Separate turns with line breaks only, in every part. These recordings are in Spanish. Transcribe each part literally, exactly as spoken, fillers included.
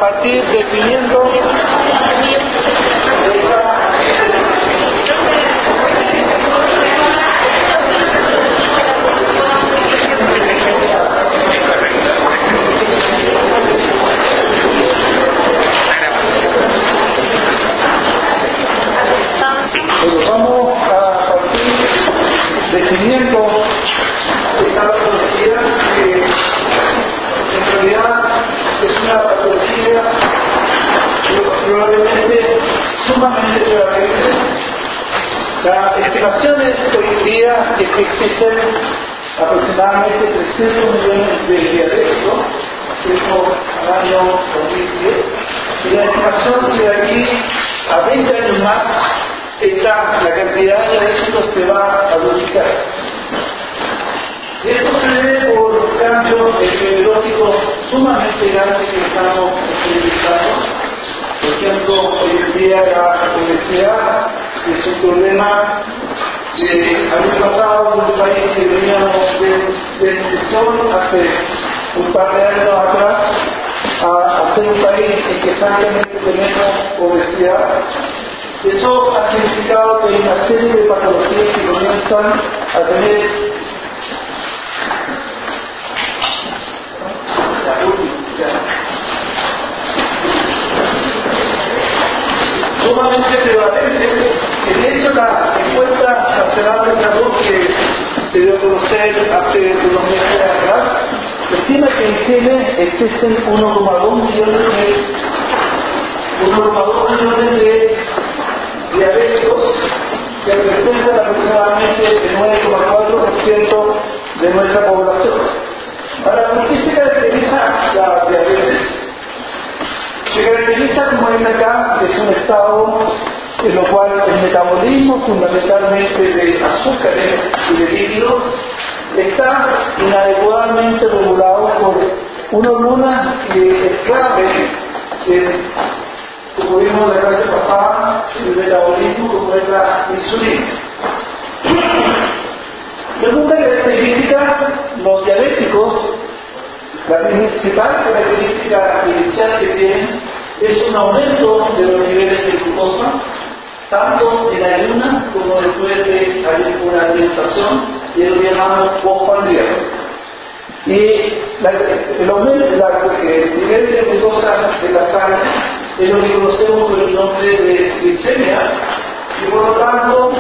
partir definiendo Bueno, vamos a partir definiendo esta patología que en realidad es una patología probablemente sumamente prevalente. Las estimaciones hoy en día es que existen aproximadamente trescientos millones de diabéticos, eso al año dos mil diez, y la estimación que de aquí a veinte años más esta, la cantidad de diabéticos se va a duplicar. Y esto se debe por cambios epidemiológicos sumamente grandes que estamos experimentando. Por ejemplo, hoy en día la obesidad es un problema que había pasado de un país que veníamos de desnutrición hace un par de años atrás a, a ser un país en que francamente tenemos obesidad. Eso ha significado que hay una serie de patologías que comienzan a tener sumamente prevalentes. De hecho, la encuesta nacional de salud que se dio a conocer hace unos meses atrás estima que en Chile existen uno coma dos millones de uno coma dos millones de diabéticos que representan aproximadamente el nueve coma cuatro por ciento de nuestra población. Ahora, ¿por qué se caracteriza la diabetes? Se caracteriza, como dice acá, que es un estado en lo cual el metabolismo fundamentalmente de azúcares y de lípidos está inadecuadamente regulado por una hormona que es clave, que como vimos la clase pasada, el metabolismo, como es la insulina. Segunda característica, los diabéticos, la principal característica inicial que tienen es un aumento de los niveles de glucosa, tanto en ayunas como después de una alimentación, y lo llamamos postprandial. Y la, el aumento, la, el nivel de glucosa de la sangre es lo que conocemos por el nombre de glicemia, y por lo tanto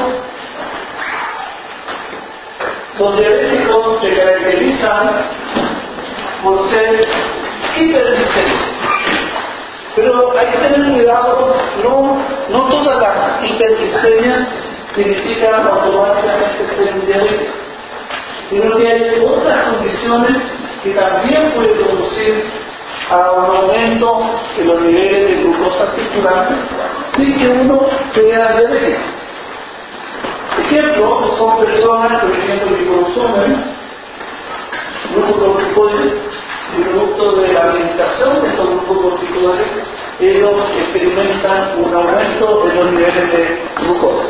los diabéticos se caracterizan por ser hiperglicémicos. Pero hay que tener cuidado, no, no todas las hiperglicemias significan automáticamente ser un diabético, sino que hay otras condiciones que también pueden conducir a un aumento de los niveles de glucosa circulante sin que uno sea diabético. Ejemplo, son personas, por ejemplo, que consumen grupos corticoides y producto de la alimentación de estos grupos corticoides, ellos experimentan un aumento de los niveles de glucosa.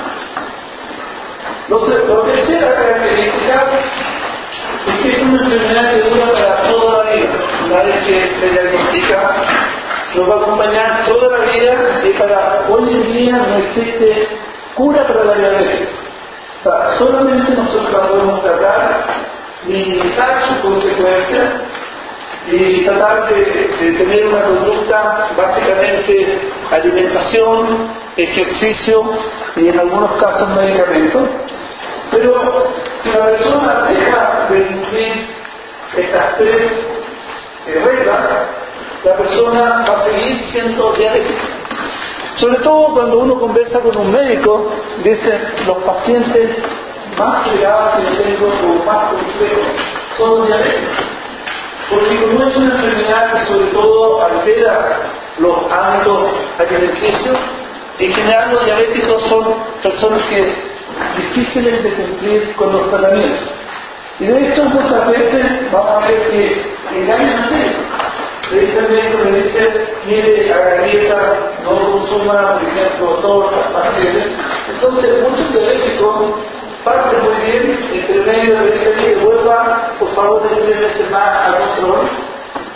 Lo tercera característica es que es una enfermedad que dura para toda la vida. Una vez que se diagnostica, nos va a acompañar toda la vida, y para hoy en día no existe cura para la diabetes. O sea, solamente nosotros la podemos tratar, minimizar sus consecuencias y tratar de, de tener una conducta básicamente alimentación, ejercicio y en algunos casos medicamentos. Pero si la persona deja de cumplir estas tres reglas, la persona va a seguir siendo diabética. Sobre todo cuando uno conversa con un médico, dice los pacientes más fregados que yo tengo o más complejos son los diabéticos. Porque como es una enfermedad que sobre todo altera los hábitos alimenticios, en general los diabéticos son personas que difíciles de cumplir con los tratamientos. Y de hecho muchas veces vamos a ver que engañan al médico. Le dice al médico, le dice, mire, haga dieta, no consuma, por ejemplo, tortas, pasteles. Entonces muchos diabéticos parten muy bien, entre medio de este día vuelva, por favor, de tres veces más al control.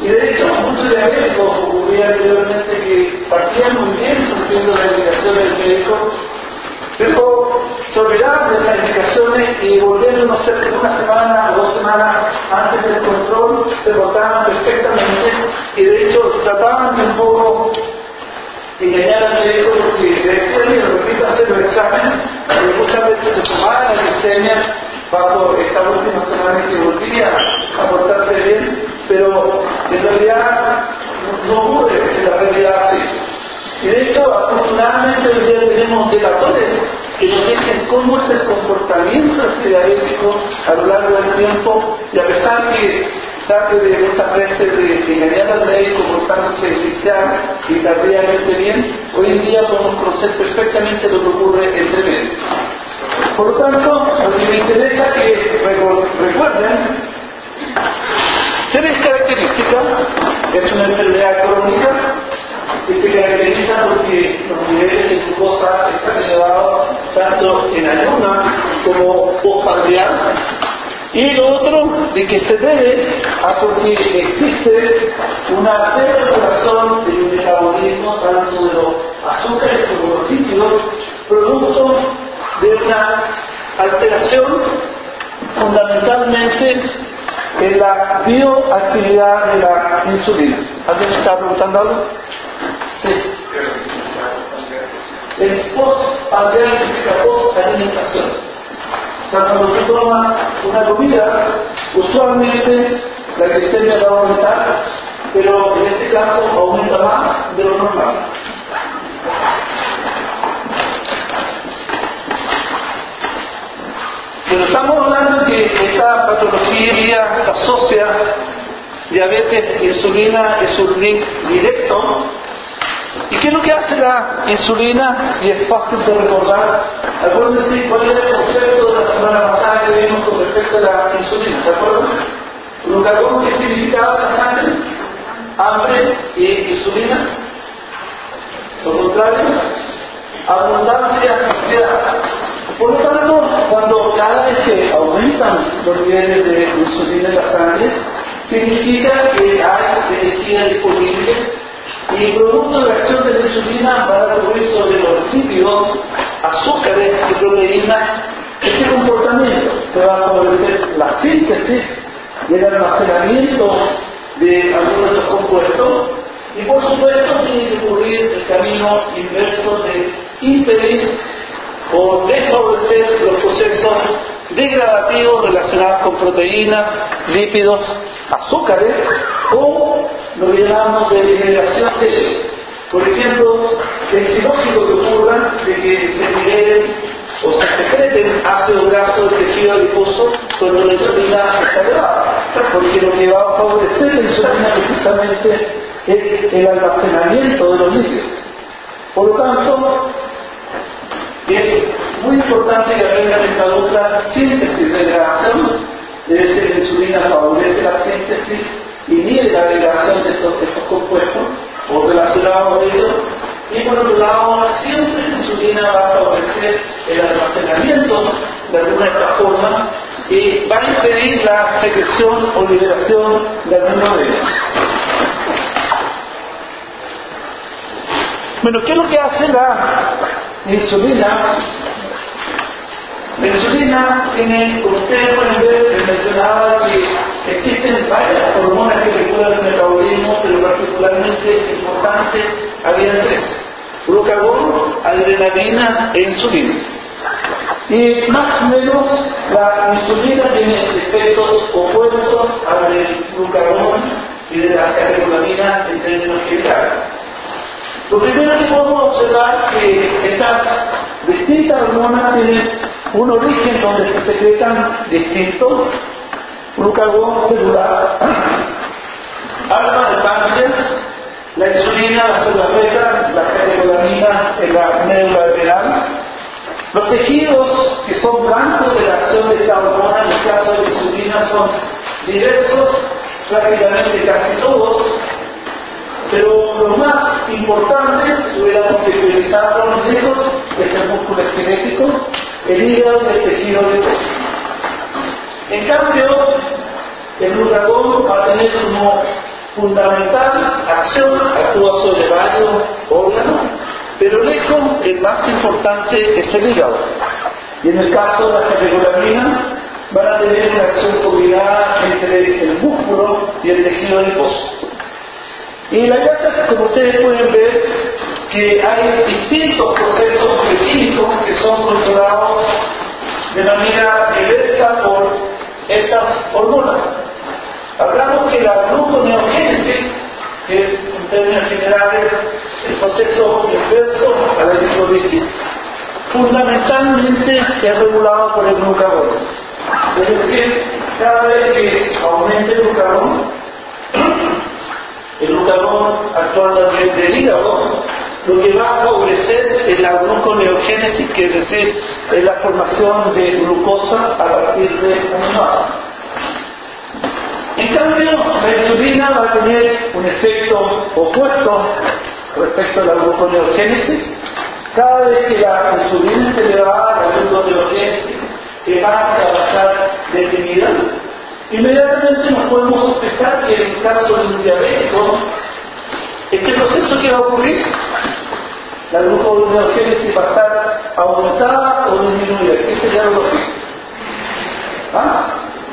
Y de hecho, muchos diabéticos ocurría anteriormente que partían muy bien cumpliendo las indicaciones del médico, pero se olvidaban de esas indicaciones y volviendo, no sé, una semana o dos semanas antes del control, se portaban perfectamente y de hecho trataban de un poco engañar al médico porque le decían, mira, repito hacer los exámenes, y muchas veces se tomaba la glicemia bajo esta última semana que volvía a portarse bien, pero en realidad no ocurre en la realidad así. Y de hecho, afortunadamente hoy día tenemos delatores que nos dicen cómo es el comportamiento este diabético a lo largo del tiempo, y a pesar que trate de muchas veces de engañar al médico portándose inicial y tardíamente bien, hoy en día podemos conocer perfectamente lo que ocurre entre médicos. Por lo tanto, lo que me interesa que recuerden tres características. Es una enfermedad crónica que se caracteriza porque los niveles de glucosa están elevados tanto en ayuno como postprandial. Y lo otro, de que se debe a porque existe una desregulación del metabolismo tanto de los azúcares como los lípidos, producto de una alteración fundamentalmente en la bioactividad de la insulina. ¿Alguien me está preguntando algo? Sí. El post-prandial significa post-alimentación. O sea, cuando tú tomas una comida, usualmente la glicemia va a aumentar, pero en este caso aumenta más de lo normal. Pero estamos hablando de que esta patología se asocia diabetes e insulina, es un link directo. ¿Y qué es lo que hace la insulina? Y es fácil de recordar. Acuérdense cuál es el concepto de la semana pasada que vimos con respecto a la insulina, ¿de acuerdo? Glucagón, ¿qué significaba la sangre? Hambre y insulina. Lo contrario, abundancia, cantidad. Por lo tanto, cuando cada vez se aumentan los niveles de insulina en la sangre, significa que hay energía disponible y producto de la acción de la insulina va a ocurrir sobre los lípidos, azúcares y proteínas. Este comportamiento se va a favorecer la síntesis y el almacenamiento de algunos de los compuestos, y por supuesto tiene que ocurrir el camino inverso de impedir o desfavorecer los procesos degradativos relacionados con proteínas, lípidos, azúcares o lo que llamamos de degeneración de ellos. Por ejemplo, es ilógico que ocurra de que se liberen o se secreten ácidos grasos del tejido adiposo cuando la insulina está elevada, porque lo que va a favorecer la insulina precisamente es el almacenamiento de los lípidos. Por lo tanto, es muy importante que aprendan esta otra síntesis de degradación. Debe ser la insulina favorece la síntesis y inhibe la degradación de estos, de estos compuestos o relacionados a ellos. Y por otro lado, siempre la insulina va a favorecer el almacenamiento de alguna de estas formas y va a impedir la secreción o liberación de alguno de ellos. Bueno, ¿qué es lo que hace la insulina? La insulina tiene, como ustedes pueden ver, les mencionaba que existen varias hormonas que regulan el metabolismo, pero particularmente importantes había tres: glucagón, adrenalina e insulina. Y más o menos la insulina tiene efectos opuestos al del glucagón y de la catecolamina en términos generales. Lo primero que podemos observar es que estas distintas hormonas tienen un origen donde se secretan distintos. Glucagón celular, alfa del páncreas, la insulina, la célula beta, la catecolamina en la médula adrenal. Los tejidos que son blancos de la acción de esta hormona, en el caso de la insulina, son diversos, prácticamente casi todos. Pero lo más importante, si tuviéramos que priorizarlos lejos, es el músculo esquelético, el hígado y el tejido adiposo. En cambio, el glucagón va a tener como fundamental acción actúa sobre varios órganos, pero lejos el más importante es el hígado. Y en el caso de las catecolaminas van a tener una acción combinada entre el músculo y el tejido adiposo. Y la verdad, como ustedes pueden ver, que hay distintos procesos químicos que son controlados de manera directa por estas hormonas. Hablamos que la gluconeogénesis, que es en términos generales el proceso inverso a la glicolisis, fundamentalmente es regulado por el glucagón. Es decir, cada vez que aumente el glucagón, el glucagón actuando a nivel del hígado, lo que va a favorecer es la gluconeogénesis, que es decir, es la formación de glucosa a partir de aminoácidos. En cambio, la insulina va a tener un efecto opuesto respecto a la gluconeogénesis. Cada vez que la insulina es elevada, la gluconeogénesis se va a estar detenida. Inmediatamente nos podemos sospechar que en el caso de un diabético, este proceso que va a ocurrir, la gluconeogénesis va a estar aumentada o disminuida. ¿Qué sería lo lógico? ¿Ah?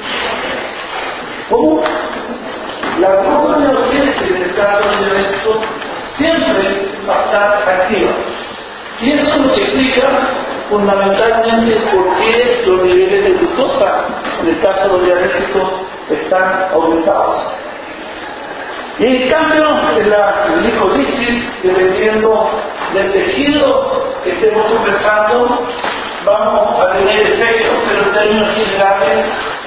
¿Cómo? La gluconeogénesis en el caso del diabético siempre va a estar activa. Y eso nos explica fundamentalmente por qué los niveles de glucosa en el caso de los diabéticos están aumentados. Y en cambio, en la glicolisis, dependiendo del tejido que estemos conversando, vamos a tener efectos, pero en términos generales,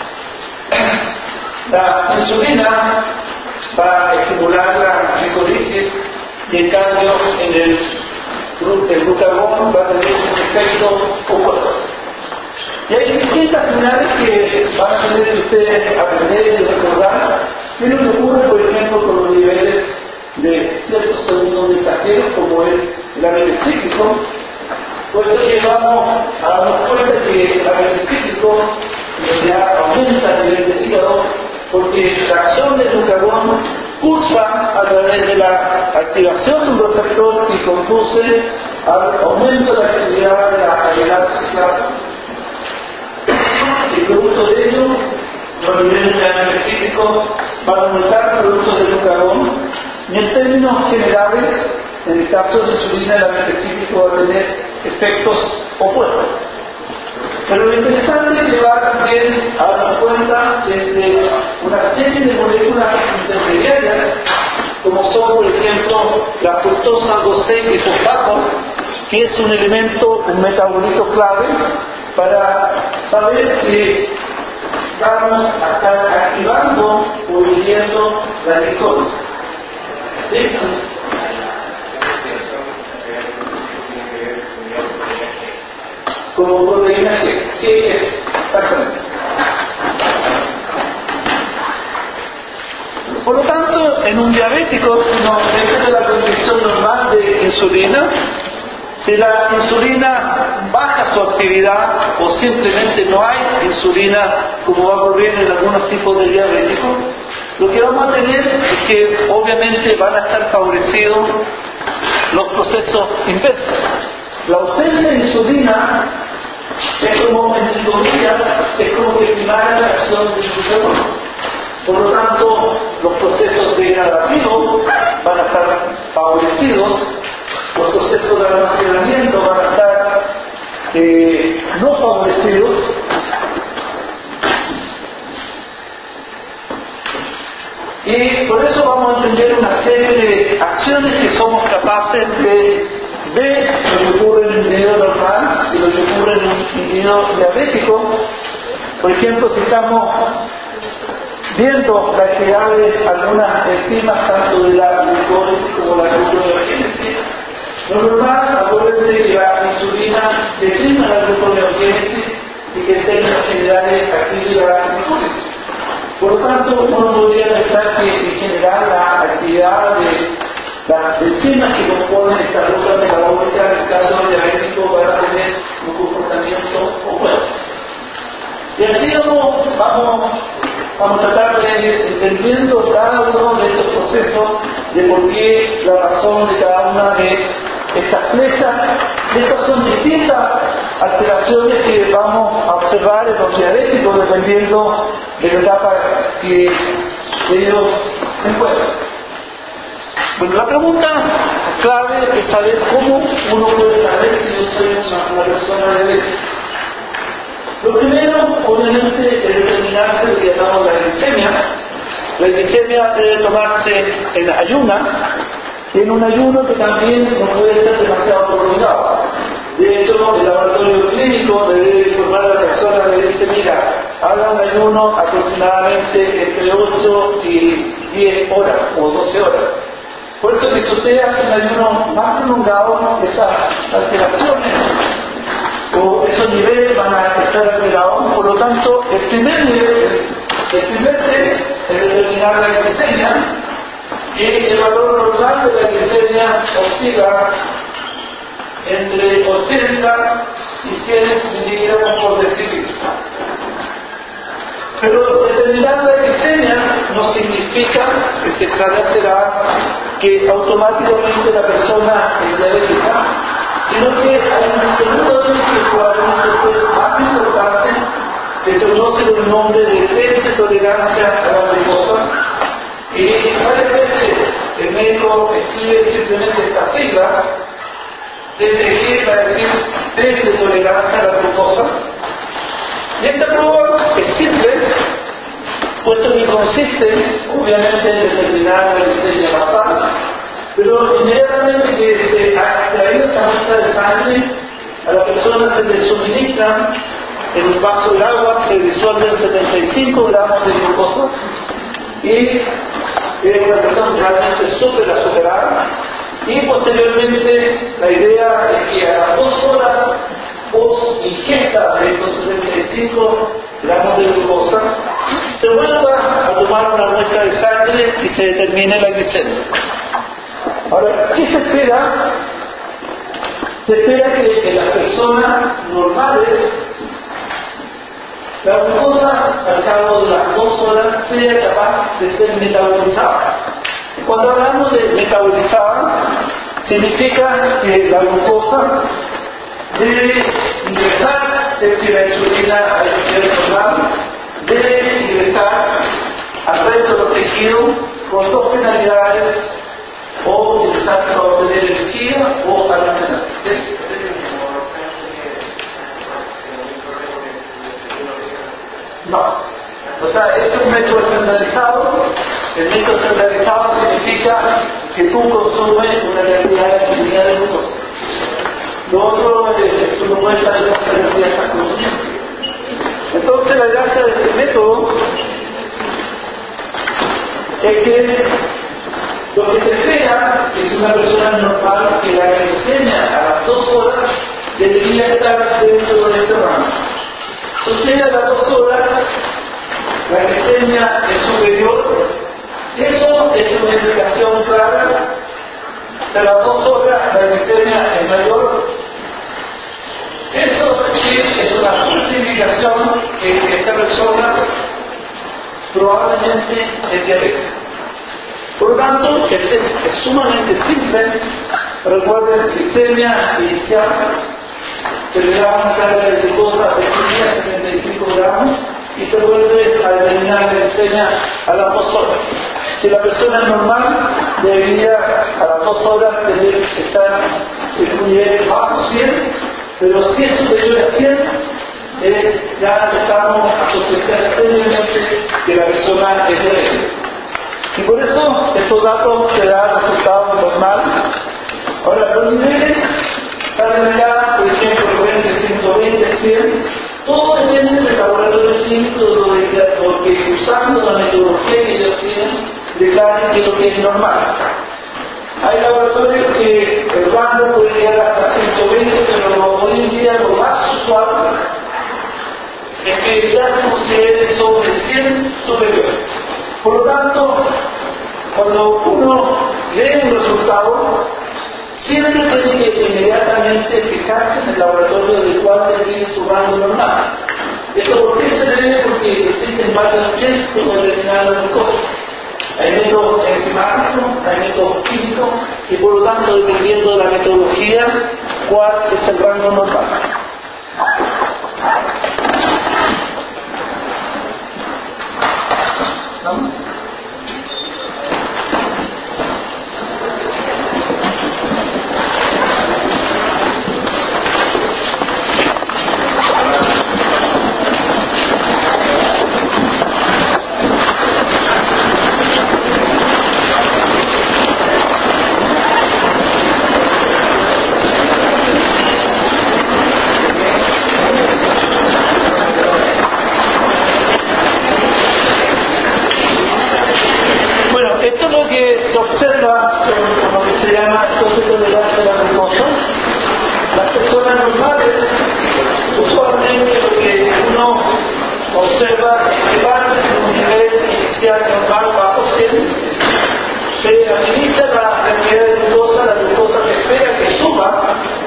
la insulina va a estimular la glicolisis y en cambio en el, el glucagón va a tener un efecto opuesto. Y hay distintas señales que van a tener que ustedes aprender y recordar. ¿Qué es lo que ocurre, por ejemplo, con los niveles de ciertos segundos mensajeros, como es el AMP cíclico? Puesto que vamos a darnos cuenta que el AMP cíclico ya aumenta el nivel de hígado, porque la acción del glucagón cursa a través de la activación de un receptor que conduce al aumento de la actividad de la amilasa. Y producto de ello, los niveles de AMP cíclico van a aumentar productos de glucagón, y en términos generales, en el caso de insulina, el AMP cíclico va a tener efectos opuestos. Pero lo interesante es que va también a darnos cuenta de una serie de moléculas intermediarias, como son, por ejemplo, la fructosa dos seis fosfato, que es un elemento, un metabolito clave para saber que vamos a estar activando o inhibiendo la glicólisis. ¿Sí? Como proteína C. Sí, exactamente. Por lo tanto, en un diabético, no, dentro de la condición normal de insulina, si la insulina baja su actividad o simplemente no hay insulina, como va a ocurrir en algunos tipos de diabéticos, lo que vamos a tener es que obviamente van a estar favorecidos los procesos inversos. La ausencia de insulina es como, en comillas, es como que primara la acción del glucagón. Por lo tanto, los procesos degradativos van a estar favorecidos, los procesos de almacenamiento van a estar eh, no favorecidos, y por eso vamos a entender una serie de acciones que somos capaces de ver lo que ocurre en un individuo normal y lo que ocurre en un individuo diabético. Por ejemplo, si estamos viendo la actividad de algunas enzimas, tanto de la glucólisis como la gluconeogénesis, lo normal, acuérdense que la insulina deprime la gluconeogénesis y que en términos generales activa la glucólisis. Por lo tanto, uno podría pensar que en general la actividad de las enzimas que componen esta ruta metabólica, en el caso diabético, van a tener un comportamiento opuesto. Y así vamos, vamos vamos a tratar de ir entendiendo cada uno de estos procesos, de por qué la razón de cada una de estas flechas. Estas son distintas alteraciones que vamos a observar en los dialécticos dependiendo de la etapa que ellos se encuentran. Bueno, la pregunta clave es saber cómo uno puede saber si yo soy una, una persona diabética. Lo primero, obviamente, es determinarse lo que llamamos la glicemia. La glicemia debe tomarse en ayuna, en un ayuno que también no puede ser demasiado prolongado. De hecho, el laboratorio clínico debe informar a la persona, le dice, mira, haga un ayuno aproximadamente entre ocho y diez horas o doce horas. Por eso que si usted hace un ayuno más prolongado, esas alteraciones o esos niveles van a estar alterados. Por lo tanto, el primer nivel, el primer test es determinar la glicemia, y el valor normal de la glicemia oscila entre ochenta y cien miligramos por decilitro. Pero determinar la glicemia no significa que se establecerá que automáticamente la persona es diabética, sino que hay un segundo test que probablemente es más importante, que se conoce con el nombre de test de tolerancia a la glucosa. Y varias veces el médico escribe simplemente esta sigla, desde que para decir test de tolerancia a la glucosa. Y esta prueba es simple, puesto que consiste, obviamente, en determinar la glicemia basal, pero inmediatamente que se ha extraído esa muestra de sangre, a la persona se le suministran en un vaso de agua, se disuelven setenta y cinco gramos de glucosa, y es una persona realmente súper azucarada, y posteriormente la idea es que a las dos horas post ingesta de estos setenta y cinco gramos de glucosa se vuelva a tomar una muestra de sangre y se determine la glicemia. Ahora, ¿qué se espera? Se espera que en las personas normales la glucosa al cabo de las dos horas sea capaz de ser metabolizada. Cuando hablamos de metabolizada, significa que la glucosa debe ingresar desde la insulina al nivel normal, debe ingresar al resto de los tejidos con dos finalidades, o utilizar para obtener energía o almacenar. No. O sea, este es un método estandarizado. El método estandarizado significa que tú consumes una cantidad determinada de glucosa. Lo otro es que tú no puedes saber cuánta cantidad estás consumiendo. Entonces, la gracia de este método es que lo que se espera es una persona normal que la glicemia a las dos horas debería estar dentro de este rango. Sucede a las dos horas, la glicemia es superior, eso es una indicación clara. A las dos horas la glicemia es mayor, eso sí es una justificación que esta persona probablemente es diabética. Por lo tanto, el test es sumamente simple. Recuerden, glicemia inicial, se le da una carga de glucosa de setenta y cinco gramos y se vuelve a determinar la glicemia a las dos horas. Si la persona es normal, debería a las dos horas tener que estar en un nivel bajo cien, pero si es superior a cien, eh, ya empezamos a sospechar seriamente que la persona es diabética. Y por eso estos datos se dan resultados normales. Ahora, los niveles salen acá, por ejemplo, veinte, ciento veinte, cien, todo depende del laboratorio clínico, porque usando la metodología que ellos tienen, declaran que lo que es normal. Hay laboratorios que el rango puede llegar hasta ciento veinte, pero hoy en día lo más usual es que ya se considere sobre cien superior. Por lo tanto, cuando uno lee un resultado, siempre tiene que inmediatamente fijarse en el laboratorio del cual tiene su rango normal. ¿Esto por qué se debe? Porque existen varios test para determinar la glucosa. Hay métodos enzimáticos, hay métodos químicos, y por lo tanto, dependiendo de la metodología, cuál es el rango normal. ¿No? Se observa con lo que se llama entonces tolerancia a la glucosa. Las personas normales, usualmente lo que uno observa es que van en un nivel inicial normal bajo cien, se administra la cantidad de glucosa, la glucosa se espera que suba,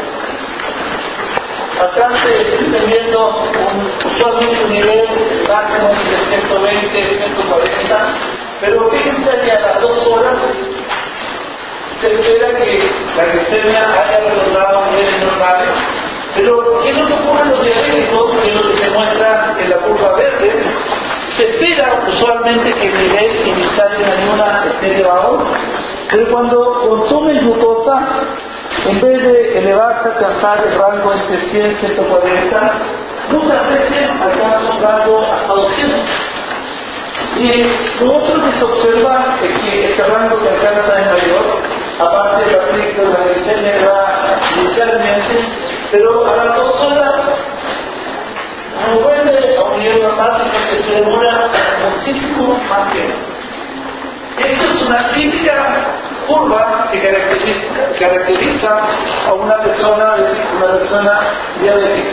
alcance teniendo un, usualmente un nivel máximo de ciento veinte, ciento cuarenta. Pero fíjense que a las dos horas se espera que la glicemia haya retornado a niveles normales. Pero ¿qué es lo que ocurre en los diabéticos? Que es lo que se muestra en la curva verde. Se espera usualmente que el nivel inicial de la ayuna esté elevado, pero cuando consumen glucosa, en vez de elevarse a alcanzar el rango entre cien y ciento cuarenta, muchas veces alcanza un rango hasta doscientos. Y lo otro que se observa es que este rango que alcanza es mayor, aparte del efecto de la glicemia va inicialmente, pero a las dos horas no vuelve a un nivel normal, sino que se demora muchísimo más tiempo. Esto es una típica curva que caracteriza, caracteriza a una persona, una persona diabética.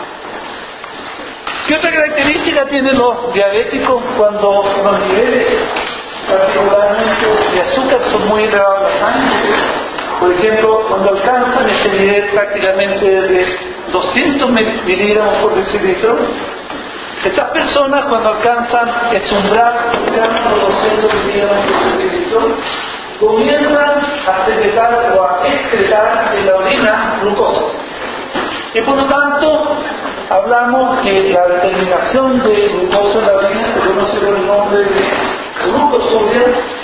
¿Qué otra característica tienen los diabéticos cuando los niveles, particularmente de azúcar, son muy elevados en la sangre? Por ejemplo, cuando alcanzan ese nivel prácticamente de doscientos miligramos por decilitro, estas personas cuando alcanzan ese umbral cercano a los doscientos miligramos por decilitro, comienzan a secretar o a excretar en la orina glucosa. Y por lo tanto, hablamos que la determinación de glucosa en la orina se conoce por el nombre de glucosuria.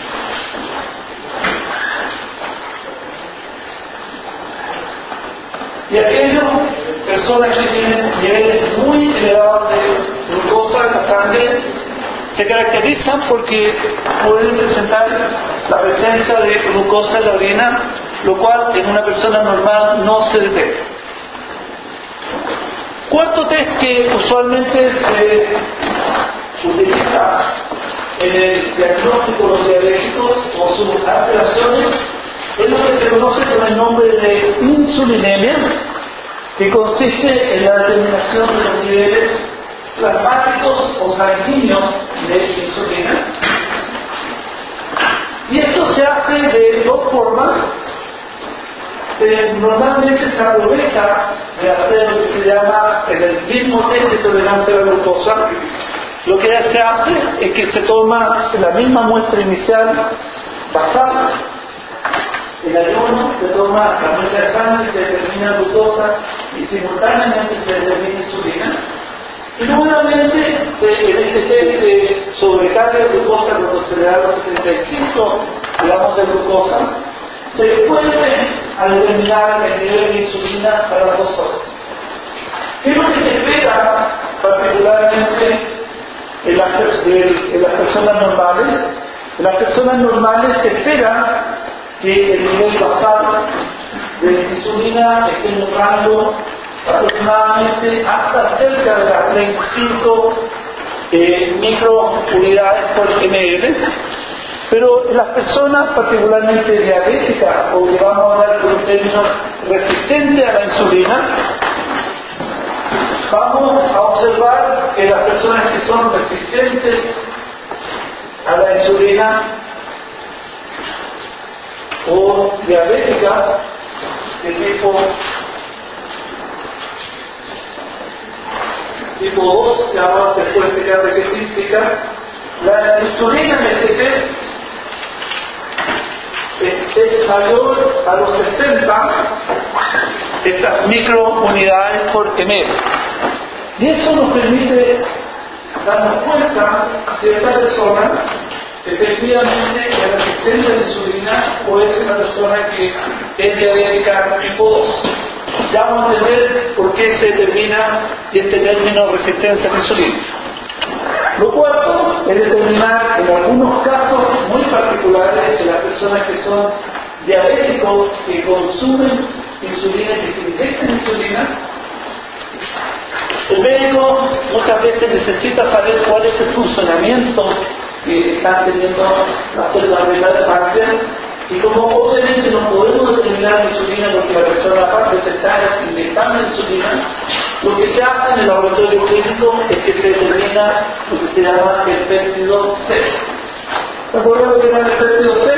Y aquellas personas que tienen niveles muy elevados de glucosa en la sangre se caracterizan porque pueden presentar la presencia de glucosa en la orina, lo cual en una persona normal no se detecta. Cuarto test que usualmente se utiliza en el diagnóstico de los diabéticos o sus alteraciones es lo que se conoce con el nombre de insulinemia, que consiste en la determinación de los niveles plasmáticos o sanguíneos de insulina. Y esto se hace de dos formas. Eh, normalmente se aprovecha de hacer lo que se llama en el mismo test de tolerancia a la glucosa. Lo que se hace es que se toma la misma muestra inicial basal. En ayuno se toma la muestra de sangre, se determina glucosa y simultáneamente se determina insulina. Y nuevamente se, en este test de sobrecarga de glucosa, cuando se le da los setenta y cinco gramos de glucosa, se puede a determinar el nivel de insulina para las dos horas. ¿Qué es lo que se espera particularmente en las, en las personas normales? En las personas normales se espera que el nivel basal de insulina esté en un rango aproximadamente hasta cerca de las treinta y cinco eh, microunidades por ml. Pero en las personas particularmente diabéticas, o que vamos a hablar por un término resistente a la insulina, vamos a observar que las personas que son resistentes a la insulina o diabéticas de tipo tipo dos, que ahora después de explicar de qué significa. La insulina en este test es, es mayor a los sesenta estas microunidades por ml. Y eso nos permite darnos cuenta si esta persona efectivamente es resistente a la insulina o es una persona que es diabética tipo dos. Ya vamos a entender por qué se determina este término resistencia a la insulina. Lo cuarto es determinar en algunos casos muy particulares de las personas que son diabéticos, que consumen insulina, que se inyectan insulina. El médico muchas veces necesita saber cuál es el funcionamiento que están teniendo las células beta de páncreas, y como obviamente no podemos determinar la insulina porque la persona aparte de estar inyectando insulina, lo que se hace en el laboratorio clínico es que se determina lo que se llama el péptido C. ¿Se acuerdan lo que era el péptido C?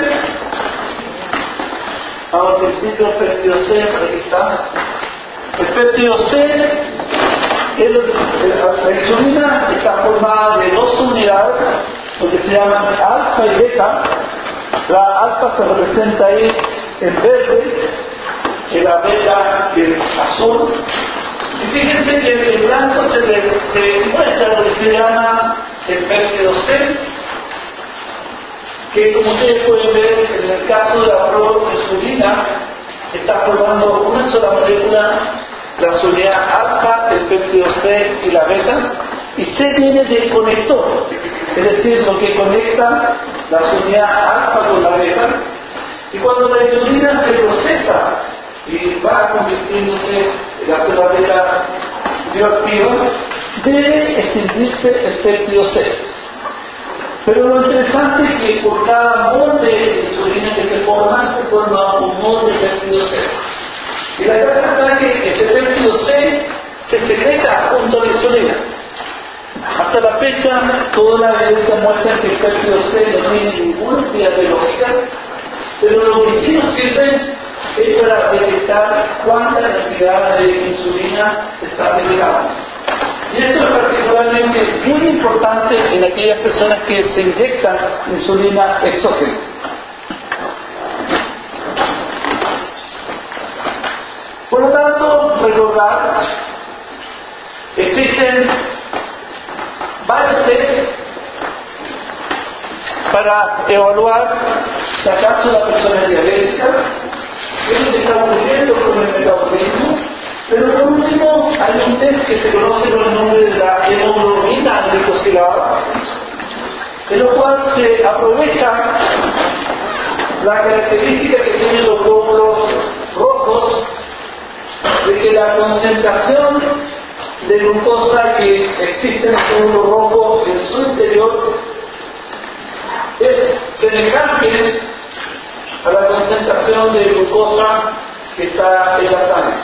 Ahora al principio el péptido C, aquí está. El péptido C, el, el, la insulina está formada de dos unidades, lo que se llaman alfa y beta. La alfa se representa ahí en verde, y la beta en azul. Y fíjense que en blanco se, le, se muestra lo que se llama el péptido C, que como ustedes pueden ver en el caso de la proinsulina está formando una sola molécula, la unidad alfa, el péptido C y la beta, y C viene del conector, es decir, lo que conecta la unidad alfa con la beta, y cuando la insulina se procesa y va convirtiéndose en la célula beta bioactiva, debe extinguirse el péptido C. Pero lo interesante es que por cada molde de insulina que se forma, se forma un molde de péptido C. Y la cosa está que ese péptido C se secreta junto a la insulina. Hasta la fecha, toda la evidencia muestra que el péptido C no tiene ninguna actividad biológica, pero lo que sí nos sirve es para detectar cuánta cantidad de insulina se está liberando. Y esto es particularmente muy importante en aquellas personas que se inyectan insulina exógena. Por lo tanto, recordar, existen varios test para evaluar si acaso la persona es diabética, qué es lo que está ocurriendo con el metabolismo. Pero por último, hay un test que se conoce con el nombre de la hemoglobina glicosilada, en lo cual se aprovecha la característica que tienen los glóbulos rojos, de que la concentración de glucosa que existe en el glóbulo rojo en su interior es semejante a la concentración de glucosa que está en la sangre.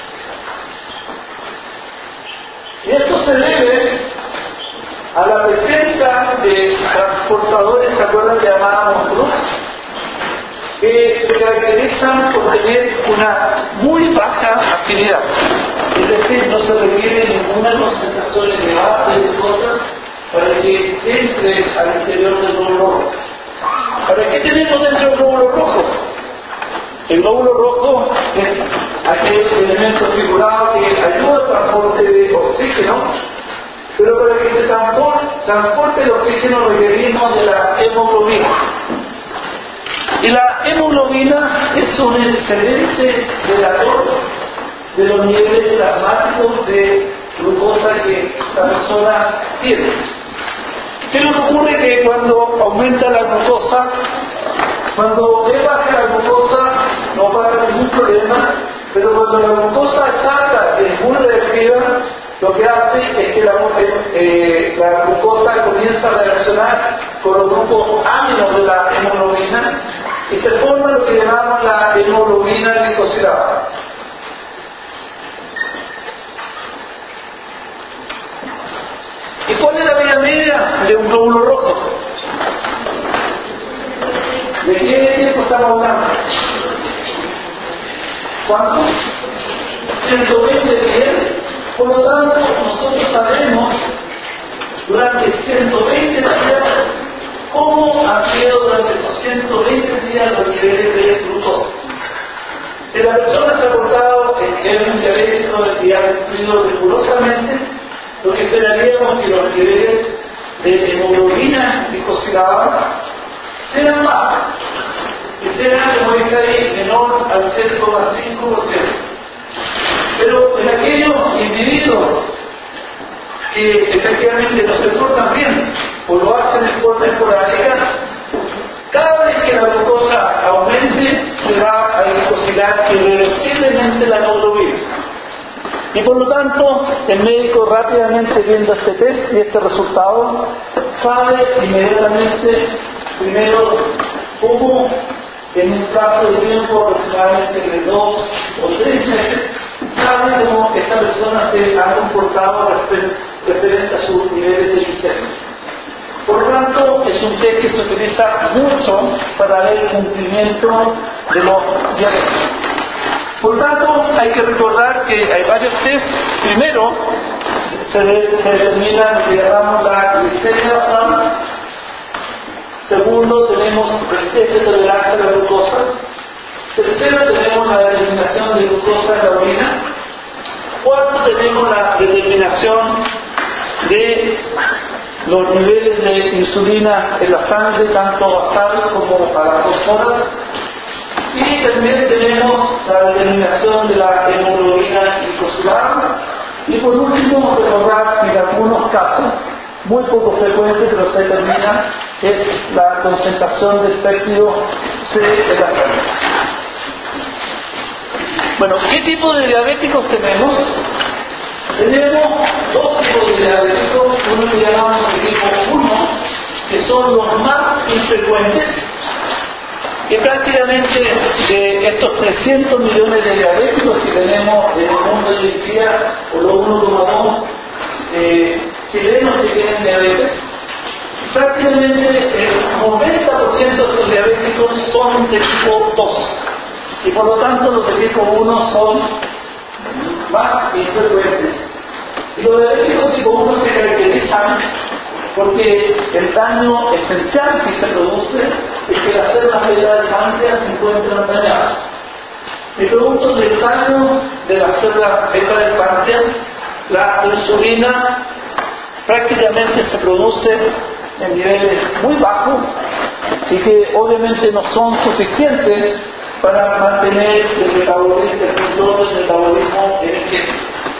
Y esto se debe a la presencia de transportadores, ¿se acuerdan que llamábamos Brooks? Que se caracterizan por tener una muy baja afinidad. Es decir, no se requiere ninguna concentración elevada de glucosa para que entre al interior del glóbulo rojo. ¿Para qué tenemos dentro del glóbulo rojo? El glóbulo rojo es aquel elemento figurado que ayuda al transporte de oxígeno, pero para que se transporte, transporte el oxígeno requerimos de la hemoglobina. Y la hemoglobina es un excelente relator de los niveles plasmáticos de glucosa que la persona tiene. ¿Qué es lo que ocurre? Que cuando aumenta la glucosa, cuando es baja la glucosa, no pasa ningún problema, pero cuando la glucosa salta y es muy reactiva, lo que hace es que la, eh, la glucosa comienza a reaccionar con los grupos aminos de la hemoglobina y se forma lo que llamamos la hemoglobina glicosilada. ¿Y cuál es la vida media de un glóbulo rojo? ¿De qué tiempo estamos hablando? ¿Cuánto? ciento veinte días. Por lo tanto, nosotros sabemos durante ciento veinte días cómo han sido durante esos ciento veinte días los niveles de glucosa. Si la persona se ha portado que es un diabético y ha cumplido rigurosamente, lo que esperaríamos que los niveles de hemoglobina glicosilada sean bajos, que sean, como dice ahí, menor al cero coma cinco por ciento. Pero en aquellos individuos que efectivamente no se portan bien o lo hacen en forma esporádica, cada vez que la glucosa aumente se va a glicosilar irreversiblemente la hemoglobina. Y por lo tanto, el médico rápidamente viendo este test y este resultado, sabe inmediatamente, primero, cómo en un plazo de tiempo aproximadamente de dos o tres meses, sabe cómo esta persona se ha comportado referente a sus niveles de glicemia. Por lo tanto, es un test que se utiliza mucho para ver el cumplimiento de los diabéticos. Por lo tanto, hay que recordar que hay varios tests. Primero, se, de, se determina lo que llamamos la glicemia basal. Segundo, tenemos el test de tolerancia a la glucosa. Tercero, tenemos la determinación de glucosa en la orina. Cuarto, tenemos la determinación de los niveles de insulina en la sangre, tanto basal como a las dos horas. Y también tenemos la determinación de la hemoglobina glicosilada. Y por último, recordar que en algunos casos, muy poco frecuentes, pero se determina, es la concentración del péptido C en la sangre. Bueno, ¿qué tipo de diabéticos tenemos? Tenemos dos tipos de diabéticos, uno que llamamos el tipo uno, que son los más infrecuentes, que prácticamente de estos trescientos millones de diabéticos que tenemos en el mundo hoy en día, o los uno coma dos eh, chilenos que tienen diabetes, prácticamente el noventa por ciento de los diabéticos son de tipo dos, y por lo tanto los de tipo uno son más infrecuentes. Y los diabéticos tipo uno se caracterizan porque el daño esencial que se produce es que las células beta del páncreas se encuentran dañadas. Y producto del daño de las células beta del páncreas, la insulina prácticamente se produce en niveles muy bajos y que obviamente no son suficientes para mantener el metabolismo, el control del metabolismo energético.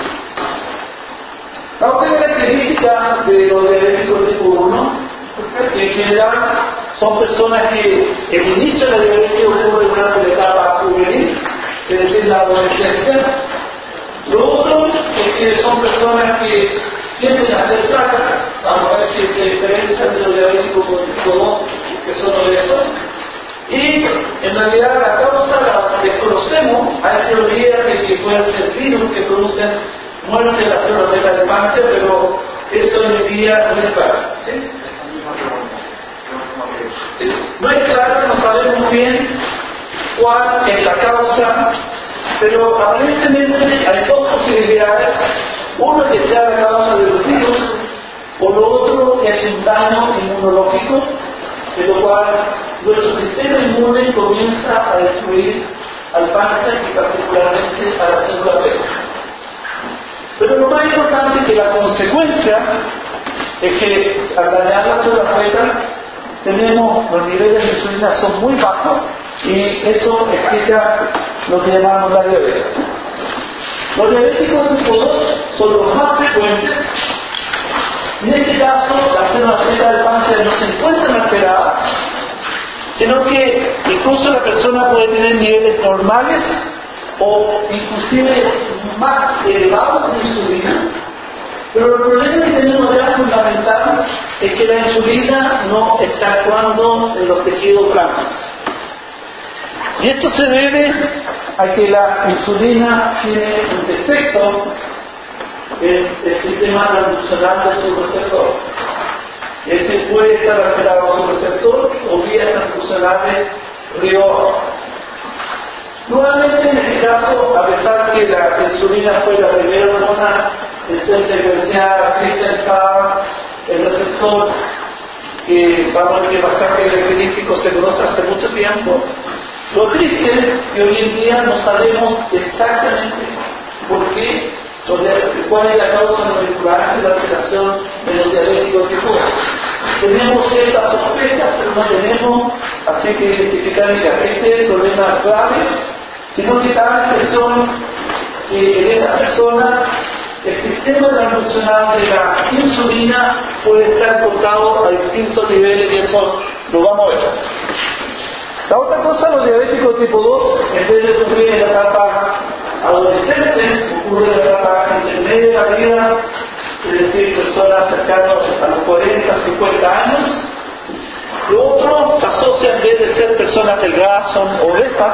La otra característica de los diabéticos tipo uno, que en general son personas que el inicio de la diabetes ocurre durante la etapa juvenil, es decir, la adolescencia. Lo otro es que son personas que tienden a ser flacas, vamos a ver si se diferencia entre los diabéticos con tipo dos, que son obesos. Y en realidad la causa la desconocemos. Hay teorías de que pueden ser virus que producen muerte de las células beta del páncreas, pero eso hoy en día no es claro. ¿Sí? No es claro, no sabemos bien cuál es la causa, pero aparentemente hay dos posibilidades. Uno es que sea la causa de los virus, o lo otro es un daño inmunológico, de lo cual nuestro sistema inmune comienza a destruir al páncreas y particularmente a la célula beta. Pero lo más importante es que la consecuencia es que al dañar las células beta tenemos los niveles de insulina son muy bajos y eso explica lo que llamamos la diabetes. Los diabéticos tipo dos son los más frecuentes. En este caso, las células beta del páncreas no se encuentran alteradas, sino que incluso la persona puede tener niveles normales o inclusive más elevados de insulina, pero el problema que tenemos ya fundamental es que la insulina no está actuando en los tejidos blancos. Y esto se debe a que la insulina tiene un defecto en el sistema transduccional de su receptor. Ese puede estar alterado a su receptor o vías transduccionales río abajo. Nuevamente, en este caso, a pesar que la insulina fue la primera hormona Eso es el que decía Christian Saba, el receptor, que vamos a ver que bastante característico se conoce hace mucho tiempo. Lo triste es que hoy en día no sabemos exactamente por qué, cuál es la causa molecular de la alteración de los diabéticos tipo dos. Tenemos ciertas sospechas, pero no tenemos así que identificar, mira, este es el problema grave, sino que tal que son que en esta persona el sistema transduccional de la insulina puede estar cortado a distintos niveles y eso lo vamos a ver. La otra cosa, los diabéticos tipo dos, en vez de ocurrir en la etapa adolescente, ocurre en la etapa intermedia de la vida, es decir, personas cercanas a los cuarenta, cincuenta años. Lo otro se asocia, en vez de ser personas delgadas, son obesas.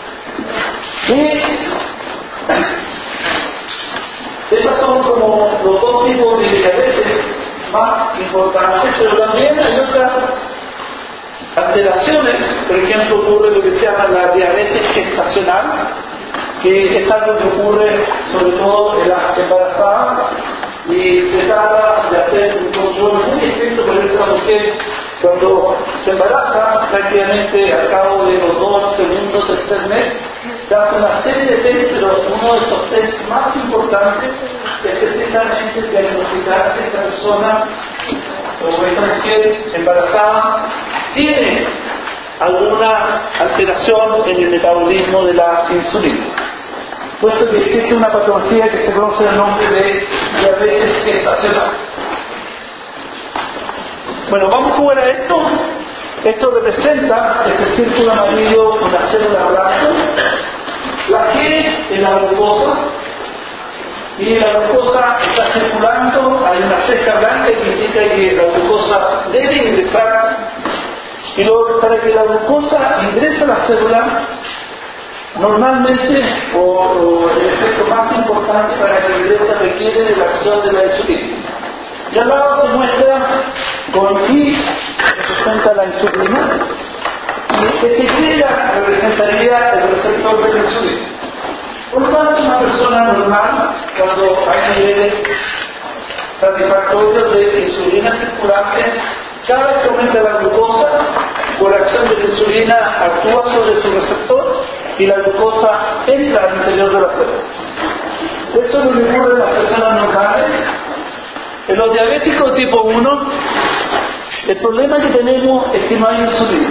Y estos son como los dos tipos de diabetes más importantes, pero también hay otras alteraciones. Por ejemplo, ocurre lo que se llama la diabetes gestacional, que es algo que ocurre sobre todo en las embarazadas, y se trata de hacer un control muy estricto por esa mujer cuando se embaraza, prácticamente al cabo de los dos, segundo, tercer mes, se hace una serie de test, pero uno de estos test más importantes es precisamente diagnosticar si esta persona o esta mujer embarazada tiene alguna alteración en el metabolismo de la insulina. Puesto que existe una patología que se conoce el nombre de diabetes gestacional. Bueno, vamos a jugar a esto. Esto representa ese círculo amarillo, una célula blanca. La G es la glucosa, y la glucosa está circulando, hay una ceja blanca que indica que la glucosa debe ingresar, y luego para que la glucosa ingrese a la célula, normalmente, o, o el efecto más importante para que ingrese requiere de la acción de la insulina. Y al lado se muestra con I, representa la insulina, y este Y representaría el receptor de la insulina. Por lo tanto, una persona normal, cuando hay niveles satisfactorios de insulina circulante, cada vez que aumenta la glucosa, por acción de la insulina actúa sobre su receptor y la glucosa entra al interior de la célula. Esto es lo que ocurre en las personas normales. En los diabéticos tipo uno, el problema que tenemos es que no hay insulina.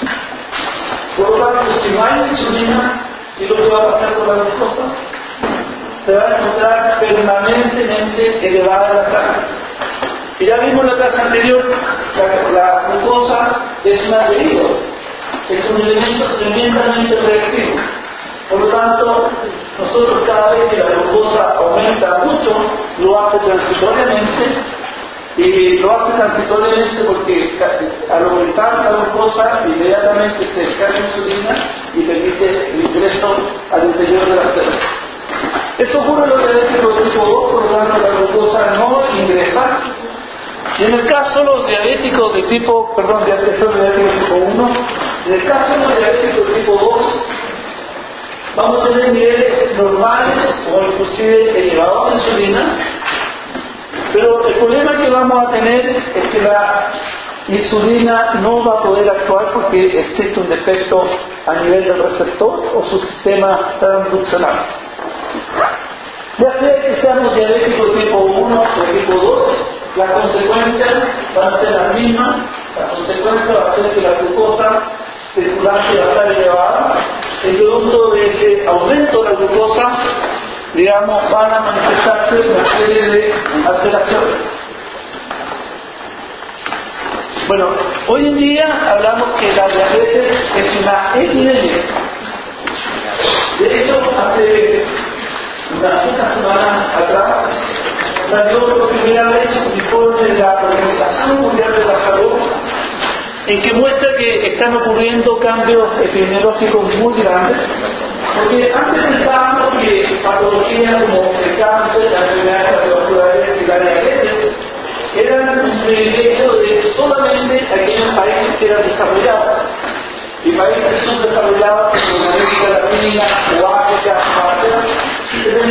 Por lo tanto, si no hay insulina, ¿qué es lo que va a pasar con la glucosa? Se va a encontrar permanentemente elevada en la sangre. Y ya vimos en la clase anterior, la, la glucosa es un adherido, es un elemento tremendamente reactivo. Por lo tanto, nosotros cada vez que la glucosa aumenta mucho, lo hace transitoriamente, y lo hace transitoriamente porque al aumentar la glucosa inmediatamente se descarga insulina y permite el ingreso al interior de la célula. Eso ocurre en los diabéticos tipo dos, por lo tanto la glucosa no ingresa. Y en el caso de los diabéticos de tipo, perdón, diabéticos de tipo uno, en el caso de los diabéticos de tipo dos, vamos a tener niveles normales o inclusive elevados de insulina, pero el problema que vamos a tener es que la insulina no va a poder actuar porque existe un defecto a nivel del receptor o su sistema transduccional. Ya sea que seamos diabéticos tipo uno o tipo dos, las consecuencias van a ser las mismas. La consecuencia va a ser que la glucosa circulante va a estar elevada. El producto de ese aumento de la glucosa, digamos, van a manifestarse una serie de alteraciones. Bueno, hoy en día hablamos que la diabetes es una epidemia. De hecho, hace unas pocas semanas atrás salió por primera vez un informe de la Organización Mundial de la Salud en que muestra que están ocurriendo cambios epidemiológicos muy grandes, porque antes pensábamos que patologías como el cáncer, las enfermedades cardiovasculares y la diabetes eran un privilegio de solamente aquellos países que eran desarrollados, y países subdesarrollados como América Latina o África o Asia tenían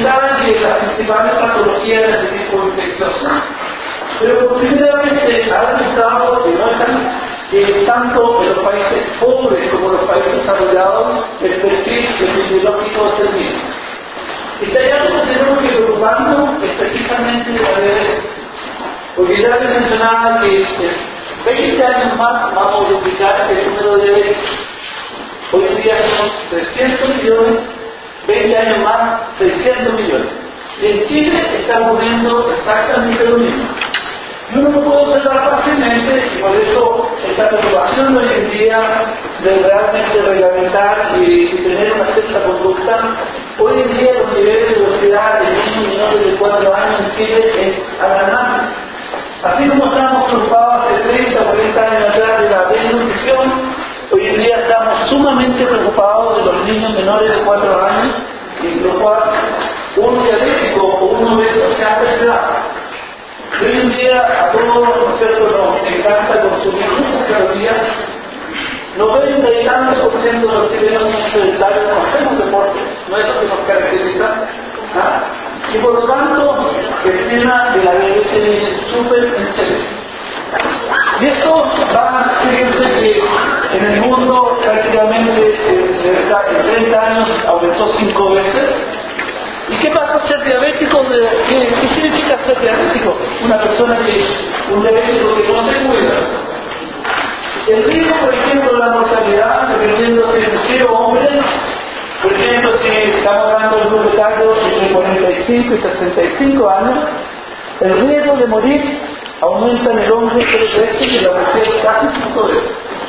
comentaban que las principales patologías de este tipo infeccioso, pero por primera vez ha demostrado que no están eh, tanto en los países pobres como en los países desarrollados el perfil epidemiológico de este mismo. Y si hay algo que tenemos que preocuparnos es precisamente de la diabetes, porque ya les mencionaba que en veinte años más vamos a multiplicar el número de diabéticos. Hoy en día son trescientos millones, veinte años más, seiscientos millones. Y en Chile está ocurriendo exactamente lo mismo. Y uno lo puede observar fácilmente, y por eso esa preocupación hoy en día de realmente reglamentar y, y tener una cierta conducta. Hoy en día los niveles de obesidad de niños menores de cuatro años en Chile es alarmante. Así como estábamos preocupados hace treinta o cuarenta años atrás de la desnutrición, hoy en día estamos sumamente preocupados de los niños menores de cuatro años, en lo cual un diabético o un obeso se hace edad. Hoy en día a todos, ¿no es cierto?, nos encanta consumir muchas calorías. noventa y tantos por ciento de los chilenos son sedentarios, no hacemos deporte, no es lo que nos caracteriza. ¿Ah? Y por lo tanto, el tema de la diabetes es súper en serio. Y esto va, fíjense que en el mundo prácticamente en treinta años aumentó cinco veces. ¿Y qué pasa al ser diabético? ¿Qué, ¿Qué significa ser diabético? Una persona que, un diabético que no se cuida. El riesgo, por ejemplo, de la mortalidad, dependiendo si es mujer o hombre, por ejemplo, si estamos hablando de un grupo etario entre cuarenta y cinco y sesenta y cinco años, el riesgo de morir aumenta en el hombre tres veces y en la mujer casi cinco veces.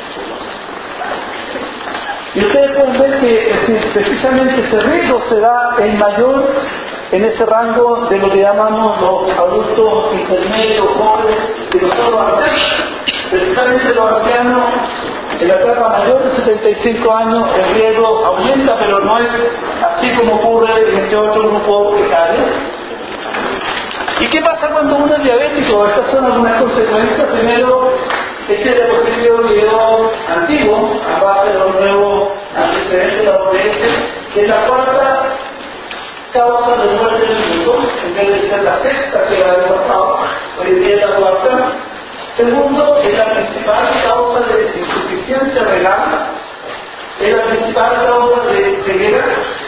Y ustedes pueden ver que es decir, precisamente ese riesgo se da en mayor en ese rango de lo que llamamos los adultos intermedios, jóvenes, que no son los ancianos. Precisamente los ancianos, en la etapa mayor de setenta y cinco años, el riesgo aumenta, pero no es así como ocurre en este otro grupo etario. ¿Y qué pasa cuando uno es diabético? Estas son algunas consecuencias. Primero, este diapositivo video antiguo, a base de los nuevos antecedentes de la O M S, que es la cuarta causa de muerte en el mundo, en vez de ser la sexta que la había pasado, hoy en día es la cuarta. Segundo, es la principal causa de insuficiencia renal, es la principal causa de ceguera.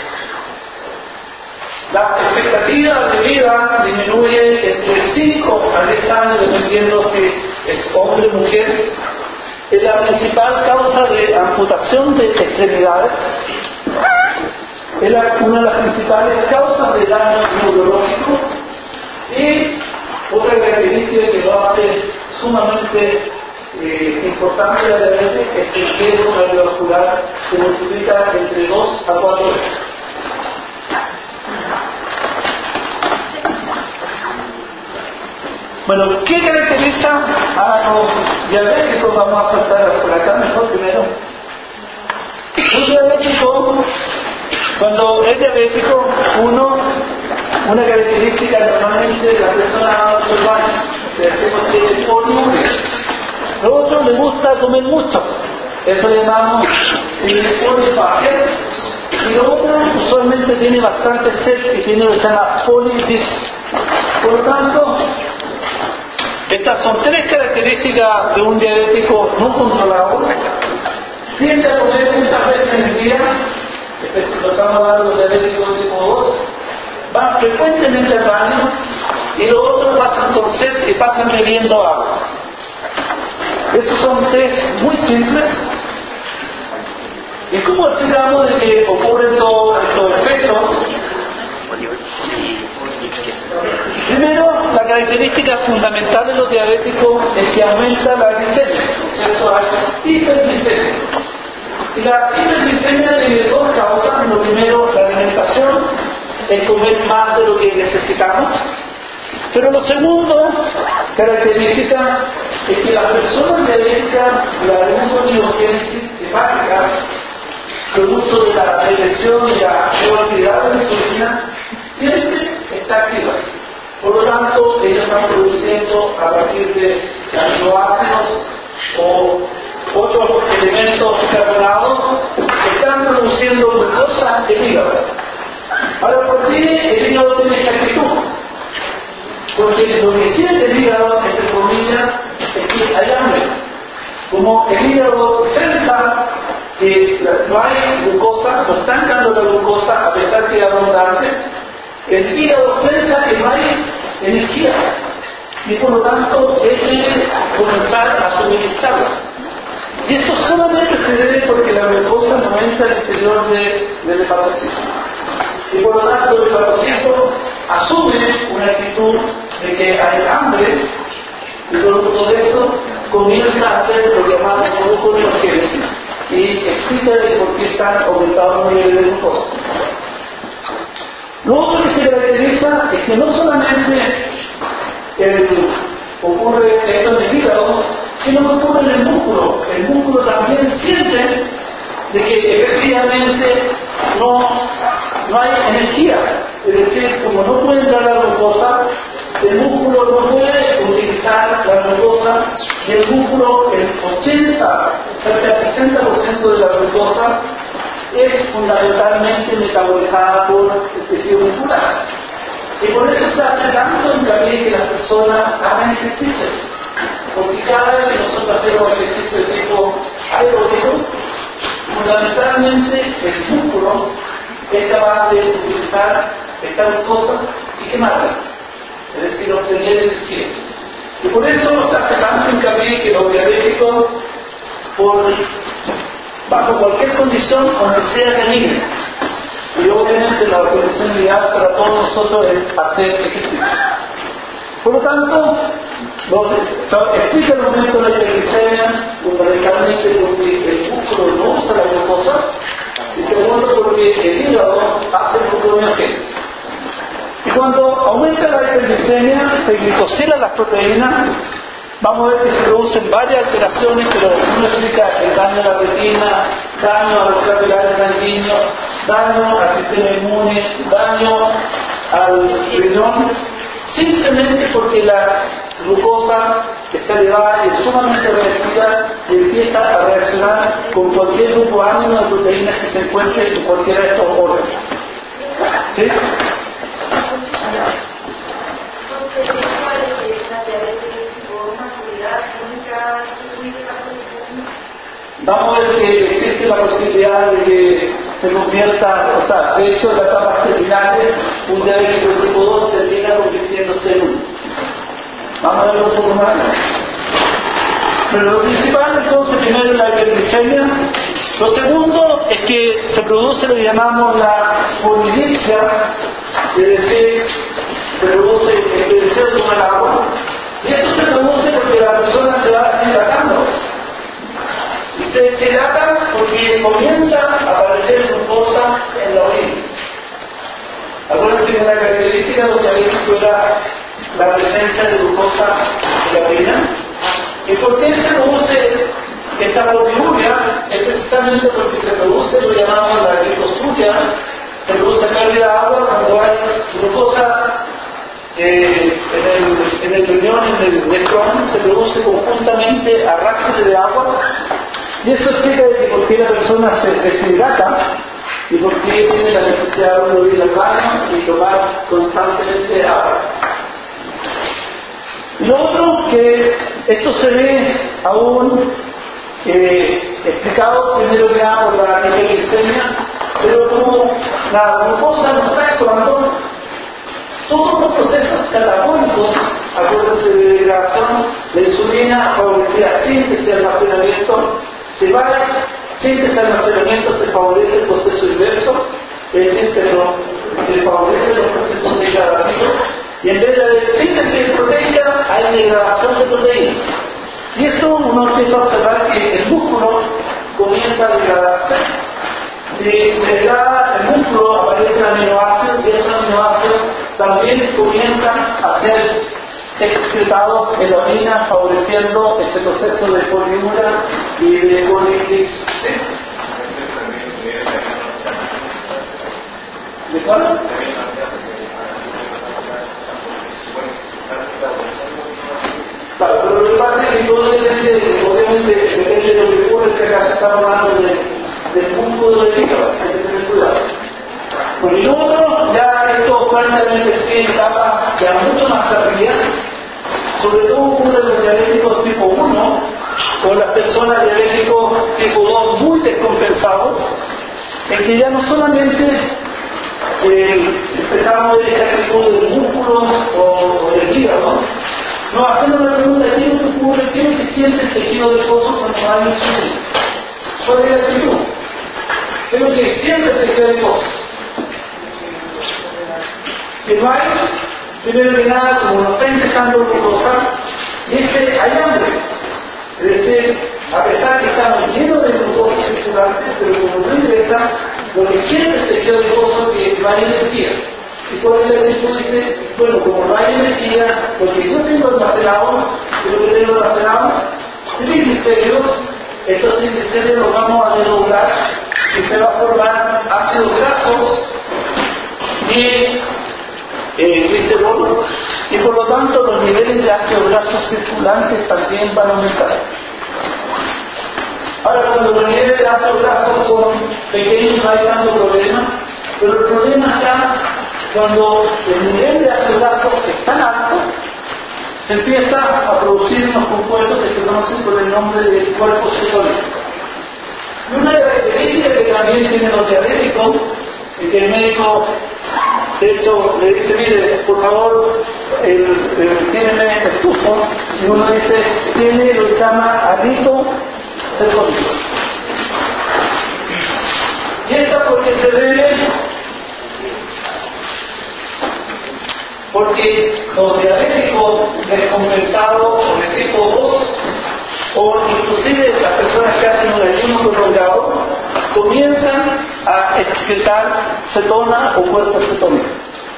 La expectativa de vida disminuye entre cinco a diez años, dependiendo si es hombre o mujer. Es la principal causa de amputación de extremidades. Es la, una de las principales causas de daño neurológico. Y otra característica que lo hace sumamente eh, importante la diabetes es que el riesgo cardiovascular se multiplica entre dos a cuatro veces. Bueno, ¿qué caracteriza a los diabéticos? Vamos a saltar por acá mejor primero. Un diabético, cuando es diabético, uno, una característica normalmente de la persona urbana, que decimos que es poliuria. Lo otro, le gusta comer mucho, eso le llamamos polifagia. Y lo otro, usualmente tiene bastante sed y tiene lo que se llama polidipsia. Por lo tanto, estas son tres características de un diabético no controlado. Tiende a comer muchas veces en el día, lo estamos hablando de diabéticos tipo dos, van frecuentemente al baño y los otros pasan con sed y pasan bebiendo agua. Esos son test muy simples. ¿Y cómo explicamos de que ocurren todos estos efectos? Primero, la característica fundamental de los diabéticos es que aumenta la glicemia, ¿no es cierto? Hay hiperglicemia. Y la hiperglicemia tiene dos causas. Lo primero, la alimentación, el comer más de lo que necesitamos. Pero lo segundo, característica, es que las personas diabéticas, la gluconeogénesis hepática, producto de la elección y la cantidad de insulina, siempre está activa. Por lo tanto, ellos están produciendo a partir de aminoácidos o otros elementos carbonados, están produciendo glucosa en el hígado. Ahora, ¿por qué el hígado tiene esta actitud? Porque lo que siente el hígado, entre comillas, es que hay hambre. Como el hígado sensa que no hay glucosa, no están dando la glucosa a pesar que es abundante, el hígado sensa que no hay energía y por lo tanto él debe comenzar a suministrarla. Y esto solamente se debe porque la glucosa no entra al interior de, del hepatocito. Y por lo tanto el hepatocito asume una actitud de que hay hambre y producto de eso comienza a hacer lo que llamamos gluconeogénesis y explica de por qué están aumentados los niveles de glucosa. Lo otro que se caracteriza es que no solamente el, ocurre esto en el hígado, sino que ocurre en el músculo. El músculo también siente de que efectivamente no, no hay energía. Es decir, como no puede entrar la glucosa, el músculo no puede utilizar la glucosa y el músculo, el ochenta, cerca del sesenta por ciento de la glucosa es fundamentalmente metabolizada por el tejido muscular. Y por eso se hace tanto hincapié que las personas hagan ejercicio. Porque cada vez que nosotros hacemos ejercicio de tipo aeróbico, fundamentalmente el músculo es capaz de utilizar esta glucosa y quemarla. Es decir, obtener energía. Y por eso se hace tanto hincapié que los diabéticos, por, bajo cualquier condición, aunque sea caminen. Y obviamente la condición ideal para todos nosotros es hacer ejercicio. Por lo tanto, lo, explica el momento de la hiperglicemia fundamentalmente porque el músculo no usa la glucosa y segundo porque el hígado hace gluconeogénesis. Y cuando aumenta la hiperglicemia, se glicosilan las proteínas. Vamos a ver que se producen varias alteraciones, pero uno explica el daño a la retina, daño a los capilares sanguíneos, daño al sistema inmune, daño al riñón, simplemente porque la glucosa está elevada y es sumamente reactiva y empieza a reaccionar con cualquier grupo amino de proteínas que se encuentre en cualquiera de estos órganos. ¿Sí? Vamos a ver que existe la posibilidad de que se convierta, o sea, de hecho en las etapas terminales, un diabético tipo dos termina convirtiéndose en uno. Vamos a verlo un poco más. Pero lo principal entonces primero es la hiperglicemia. Lo segundo es que se produce lo que llamamos la polidipsia, es decir, se produce el deseo de tomar agua. Y esto se produce porque la persona se va hidratando. Y se hidrata porque comienza a aparecer glucosa en la orina. Acuérdense que la característica de los diabéticos era la presencia de glucosa en la orina. ¿Y por qué se produce esta poliuria? Es precisamente porque se produce lo que llamamos la glicosuria, se produce pérdida de agua cuando hay glucosa eh, en, el, en el riñón, en el nefrón, se produce conjuntamente arrastre de agua. Y eso explica de por qué la persona se deshidrata y por qué tiene la necesidad de ir al baño y tomar constantemente agua. Y lo otro, que esto se ve aún eh, explicado primero que nada por la hiperglicemia, pero como la glucosa no está actuando, todos los procesos catabólicos, acuérdense de degradación, la insulina favorecida síntesis y almacenamiento, se va, síntesis y almacenamiento se favorece el proceso inverso, es decir, se, lo, se favorece los procesos degradativos, y en vez de haber síntesis proteica, hay degradación de proteínas. Y esto uno empieza a observar que el músculo comienza a degradarse. Se degrada el músculo, aparecen aminoácidos y esos aminoácidos también comienzan a ser excretados en la orina, favoreciendo este proceso de poliuria y de polidipsia. ¿De cuál? Claro, pero lo que pasa es que todo depende, obviamente, depende de lo que ocurre, que acá estamos hablando de, del músculo del hígado, hay que tener cuidado. Por el otro, ya esto fuertemente en etapa ya mucho más tardía, sobre todo ocurre en los diabéticos tipo uno, o las personas diabéticos tipo dos muy descompensados, en que ya no solamente eh, empezamos a ver esta actitud de los músculos o, o del hígado, nos hacemos la pregunta: ¿qué es lo que ocurre? ¿Qué es lo que siente el tejido adiposo cuando hay insulina? ¿Cuál es la actitud? ¿Qué es lo que siente el tejido adiposo? Que no hay, primero que nada, como nos está intentando glucosa, dice: hay hambre. Es decir, a pesar que estamos llenos de glucosa circulante, pero como no ingresa, lo que siente el tejido adiposo es que no hay energía. Y por el actitud dice: bueno, como no hay energía, lo que yo tengo almacenado, lo que tengo almacenado, triglicéridos, estos triglicéridos los vamos a desdoblar y se va a formar ácidos grasos y eh, glicerol, y por lo tanto los niveles de ácidos grasos circulantes también van a aumentar. Ahora, cuando los niveles de ácidos grasos son pequeños no hay tanto problema, pero el problema está cuando el nivel de ácidos grasos es tan alto, se empieza a producir unos compuestos que se conocen por el nombre de cuerpos cetónicos. Y una característica que también tienen los diabéticos es que el médico, de hecho, le dice: mire, por favor, el, el, tiene estufo, y uno dice: tiene lo que llama arito cetónico. Y esta porque se debe, porque los diabéticos descompensados o de tipo dos, o inclusive las personas que hacen un ayuno prolongado, comienzan a excretar cetona o cuerpos cetónicos.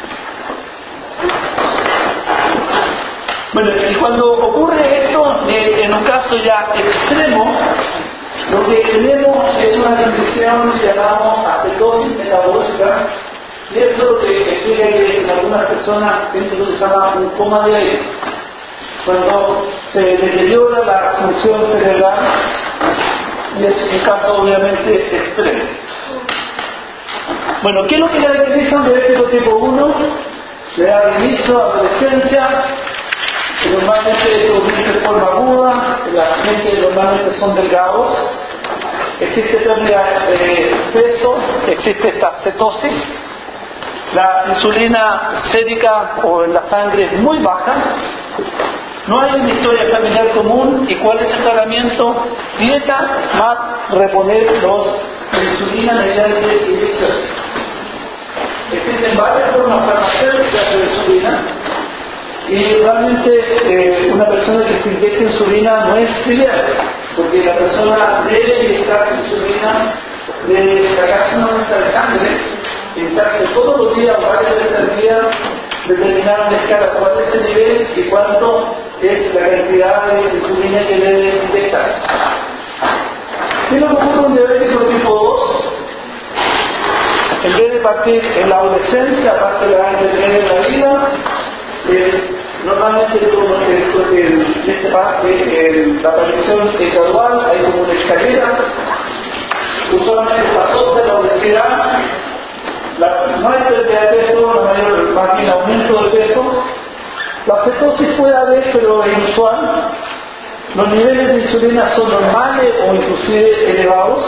Bueno, y cuando ocurre esto, eh, en un caso ya extremo, lo que tenemos es una condición que llamamos acetosis metabólica, y eso es lo que explica que en algunas personas dentro de lo que se llama un coma de aire. Cuando se deteriora la función cerebral, y es un caso obviamente extremo. Bueno, ¿qué es lo que caracteriza un diabético tipo uno? Le da inicio a adolescencia, que normalmente produce de forma aguda, la gente normalmente son delgados, existe pérdida de peso, existe esta cetosis, la insulina sérica o en la sangre es muy baja, no hay una historia familiar común. ¿Y cuál es el tratamiento? Dieta más reponer los de insulina mediante inyección. Existen varias formas farmacéuticas de insulina, y realmente eh, una persona que se inyecta insulina no es trivial, porque la persona debe inyectarse insulina, debe sacarse una muestra de sangre, inyectarse todos los días o varias veces al día, determinar una escala cuál es el nivel y cuánto es la cantidad de insulina que debe inyectarse. ¿Qué es lo que ocurre un diabético tipo dos? En vez de partir en la adolescencia, aparte de la de tener en la vida, eh, normalmente como el, el, en este parte, el, la aparición es gradual, hay como una escalera, usualmente pasóse la obesidad, la, no hay pérdida de peso, la mayor, más bien aumento de peso. La cetosis puede haber, pero es inusual. Los niveles de insulina son normales o inclusive elevados.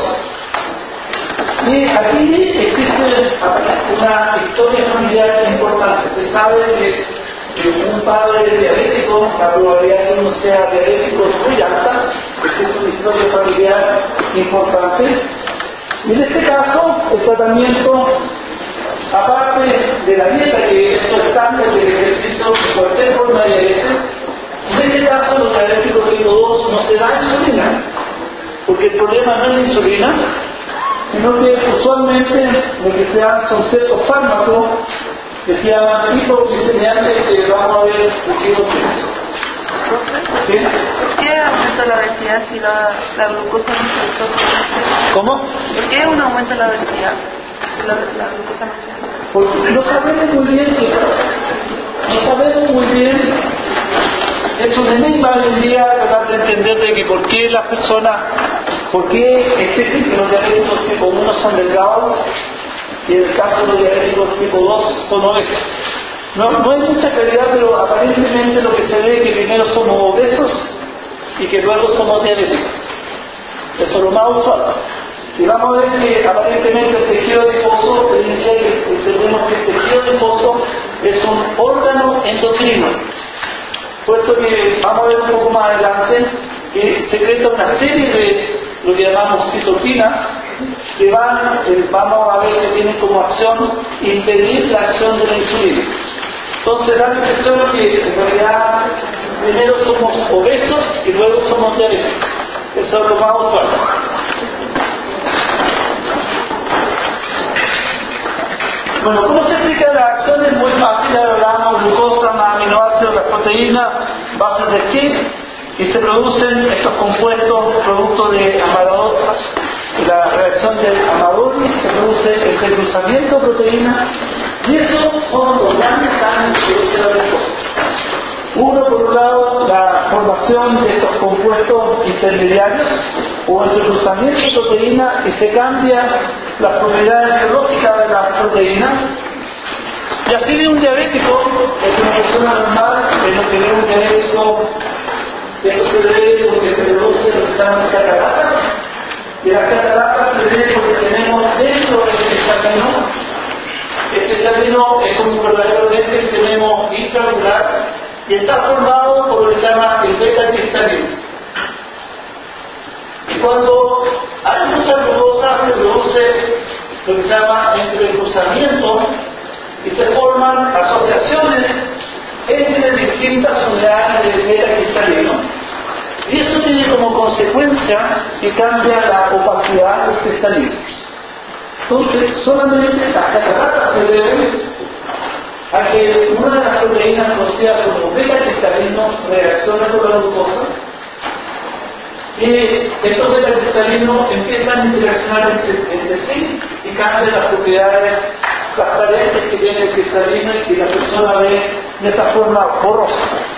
Y aquí existe una historia familiar importante. Se sabe que, que un padre diabético, la probabilidad de que uno sea diabético es muy alta. Existe una historia familiar importante. Y en este caso, el tratamiento, aparte de la dieta, que es estándar del ejercicio de cualquier forma de diabetes, en este caso los diabéticos tipo dos no se da insulina, porque el problema no es la insulina, sino que usualmente lo que se dan son ciertos fármacos que se llaman hipoglicemiantes, que vamos a ver un poquito. ¿Sí?
¿Por qué aumenta la obesidad si la, la glucosa no se autónoma?
¿Cómo?
¿Por qué un aumento en la obesidad si la, la glucosa no se autónoma?
Porque no sabemos muy bien qué no sabemos muy bien. Es un enigma hoy en día tratar de entender de que por qué las personas, por qué existen que los diabéticos tipo uno son delgados y en el caso de los diabéticos tipo dos son obesos. No, no hay mucha claridad, pero aparentemente lo que se ve es que primero somos obesos y que luego somos diabéticos. Eso es lo más usual. Y vamos a ver que aparentemente el tejido adiposo, hoy en día entendemos que el tejido adiposo es un órgano endocrino. Puesto que vamos a ver un poco más adelante que secreta una serie de lo que llamamos citoquinas que van, eh, vamos a ver que tienen como acción impedir la acción de la insulina. Entonces da la impresión que en realidad primero somos obesos y luego somos diabéticos. Eso es lo más usual. Bueno, ¿cómo se explica la acción? Es muy fácil. Hablamos glucosa más aminoácidos, las proteínas, bases de Schiff, y se producen estos compuestos producto de Amador, la reacción de Amador, se produce el desglosamiento de proteínas, y esos son los grandes cambios que produce la glucosa. Uno, por un lado, la formación de estos compuestos intermediarios o el desglosamiento de proteínas, y se cambian las propiedades biológicas de las proteínas. Y así de un diabético, es una persona normal, es lo que ve un diabético. Esto se debe porque se produce lo que se llaman cataratas, y las cataratas se debe porque tenemos dentro del intestino, este intestino es como un verdadero lente que tenemos intraocular y está formado por lo que se llama el beta-cristalino. Y cuando hay mucha glucosa se produce lo que se llama entrecruzamiento y se forman asociaciones entre distintas unidades de beta-cristalino, y eso tiene como consecuencia que cambia la opacidad del cristalino. Entonces, solamente las cataratas se deben a que una de las proteínas conocidas como beta-cristalino reacciona con la glucosa, y estos beta-cristalinos empiezan a interaccionar entre, entre sí y cambian las propiedades transparentes que tiene el cristalino y la persona ve de esa forma borrosa.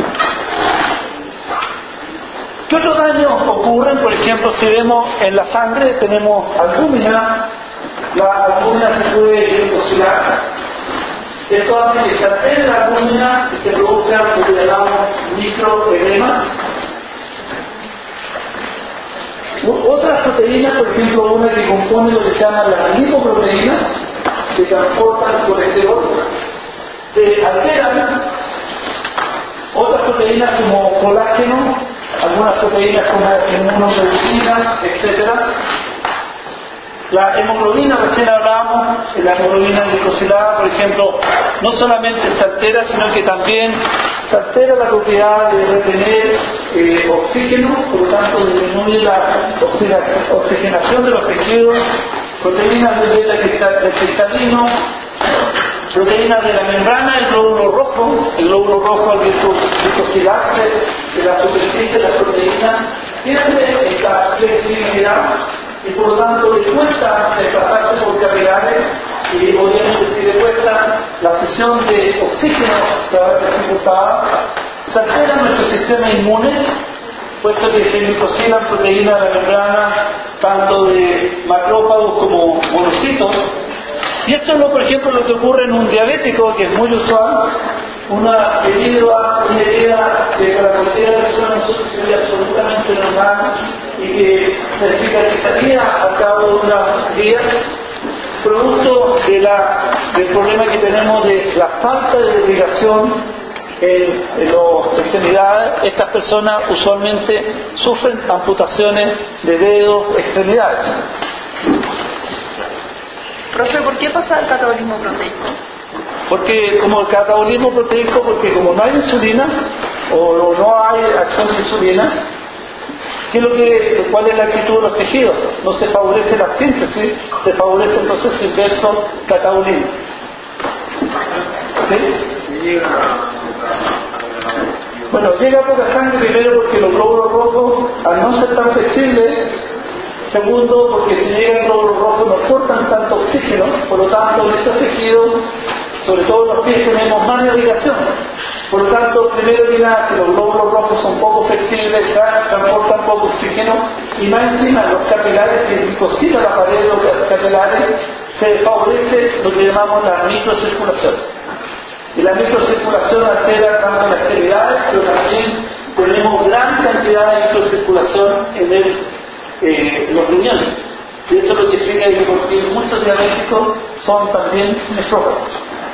¿Qué otros daños ocurren? Por ejemplo, si vemos en la sangre tenemos albúmina, la albúmina se puede glicosilar. Esto hace que se altere la albúmina y se produzca lo que llamamos microedema. Otras proteínas, por ejemplo, una que compone lo que se llama las lipoproteínas, que transportan el colesterol, se alteran. Otras proteínas como colágeno, algunas proteínas como inmunoglobulina, etcétera. La hemoglobina, recién hablábamos, la hemoglobina glicosilada, por ejemplo, no solamente se altera, sino que también se altera la propiedad de retener eh, oxígeno, por lo tanto disminuye la oxigenación de los tejidos, proteínas del beta-cristalino, proteínas de la membrana, el glóbulo rojo, el glóbulo rojo al glicosilarse de la superficie de la proteína, pierde esta flexibilidad y por lo tanto le cuesta desplazarse por capilares y obviamente si le cuesta la cesión de oxígeno se va a ver dificultada. Se altera nuestro sistema inmune, puesto que se glicosilan proteínas de la membrana tanto de macrófagos como monocitos. Y esto es, lo, por ejemplo, lo que ocurre en un diabético, que es muy usual. Una herida, una herida que para cualquier persona nosotros sería absolutamente normal y que se cicatrizaría al cabo de unos días, producto de la, del problema que tenemos de la falta de irrigación en, en las extremidades. Estas personas usualmente sufren amputaciones de dedos, extremidades.
Profe, ¿por qué pasa el catabolismo proteico?
Porque como el catabolismo proteico, porque como no hay insulina o no hay acción de insulina, ¿qué es lo que, ¿cuál es la actitud de los tejidos? No se favorece la síntesis, se favorece el proceso inverso catabolismo. ¿Sí? Bueno, llega poca sangre primero porque los glóbulos rojos, al no ser tan flexibles, segundo, porque si llega el glóbulo rojo no aportan tanto oxígeno, por lo tanto en estos tejidos, sobre todo en los pies, tenemos más irrigación. Por lo tanto, primero que nada, que los glóbulos rojos son poco flexibles, transportan poco oxígeno, y más encima los capilares, se glicosila la pared de los capilares, se favorece lo que llamamos la microcirculación. Y la microcirculación altera tanto las extremidades, pero también tenemos gran cantidad de microcirculación en, el, eh, en los riñones. Y eso es lo que explica que porque muchos diabéticos son también nefrópatas.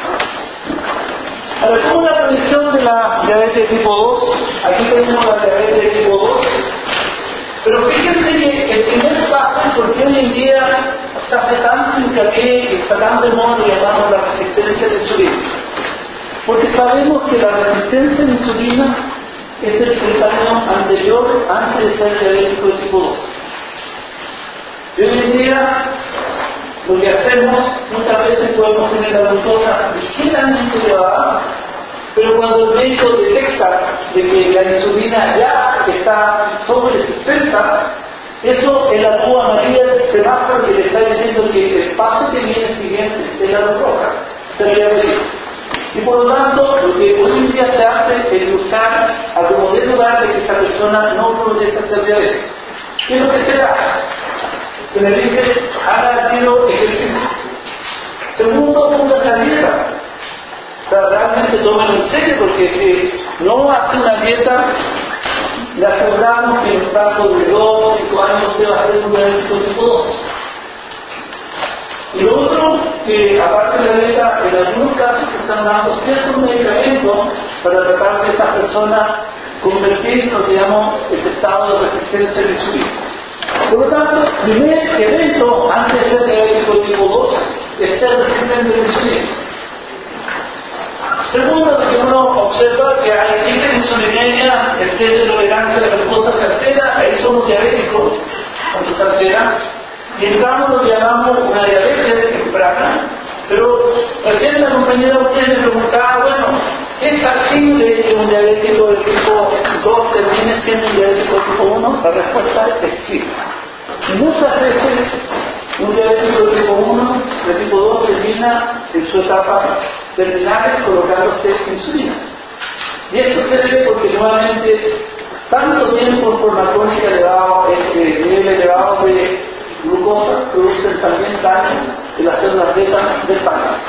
Ahora, ¿cómo es la prevención de la diabetes tipo dos? Aquí tenemos la diabetes tipo dos. Pero fíjense que el primer paso, porque hoy en día se hace tanto hincapié y está tan de moda lo que llamamos la resistencia a la insulina. Porque sabemos que la resistencia a la insulina es el tratamiento anterior antes de ser diabético de tipo dos. Y hoy en día lo que hacemos, muchas veces podemos tener la glucosa ligeramente elevada, pero cuando el médico detecta de que la insulina ya está sobre sesenta, eso es la luz amarilla del semáforo que le está diciendo que el paso que viene siguiente es la luz roja, sería pedir. Y por lo tanto, lo que hoy en día se hace es luchar a como de lugar de que esa persona no progrese hacia el diabetes. ¿Qué es lo que se hace? Que me dice, haga el tiro ejercicio. Segundo, póngase a dieta. O sea, realmente tómalo en serio, porque si no hace una dieta, le aseguramos que en un plazo de dos o cinco años usted va a ser un diabético tipo dos. Y lo otro, que aparte de la dieta, en algunos casos se están dando ciertos medicamentos para tratar de estas personas convertir lo que llamamos ese estado de resistencia a la insulina. Por lo tanto, el primer evento antes de ser diabético tipo dos es ser resistente a la insulina. Segundo, que uno observa que hay hiperinsulinemia, el test de tolerancia a la glucosa se altera, ahí somos diabéticos cuando se altera, y entramos lo que llamamos una diabetes temprana. Pero recién la compañera usted me preguntaba, bueno, ¿es factible que un diabético de tipo dos termine siendo un diabético de tipo uno? La respuesta es sí. Y muchas veces un diabético de tipo uno, de tipo dos, termina en su etapa terminal colocándose insulina. Y esto se debe porque nuevamente tanto tiempo por la crónica elevada, este nivel elevado de glucosa producen también daño en las células beta del páncreas.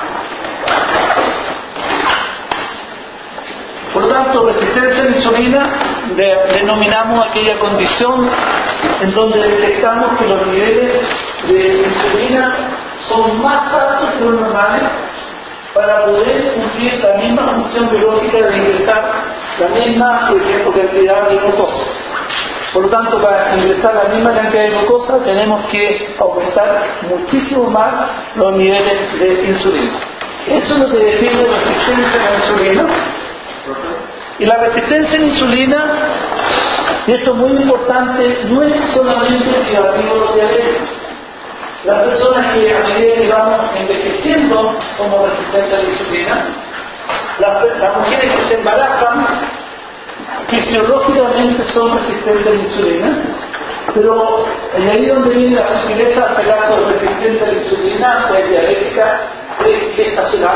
Por lo tanto, resistencia a la insulina de, denominamos aquella condición en donde detectamos que los niveles de insulina son más altos que los normales para poder cumplir la misma función biológica de ingresar la misma, por ejemplo, cantidad de glucosa. Por lo tanto, para ingresar la misma cantidad de glucosa tenemos que aumentar muchísimo más los niveles de insulina. Eso es lo que define la resistencia a la insulina. Y la resistencia a la insulina, y esto es muy importante, no es solamente privativo de los diabéticos. Las personas que a medida que vamos envejeciendo somos resistentes a la insulina. Las, las mujeres que se embarazan fisiológicamente son resistentes a la insulina, pero en ahí donde viene la sutileza, en este caso resistente a la insulina, o es diabética, es gestacional.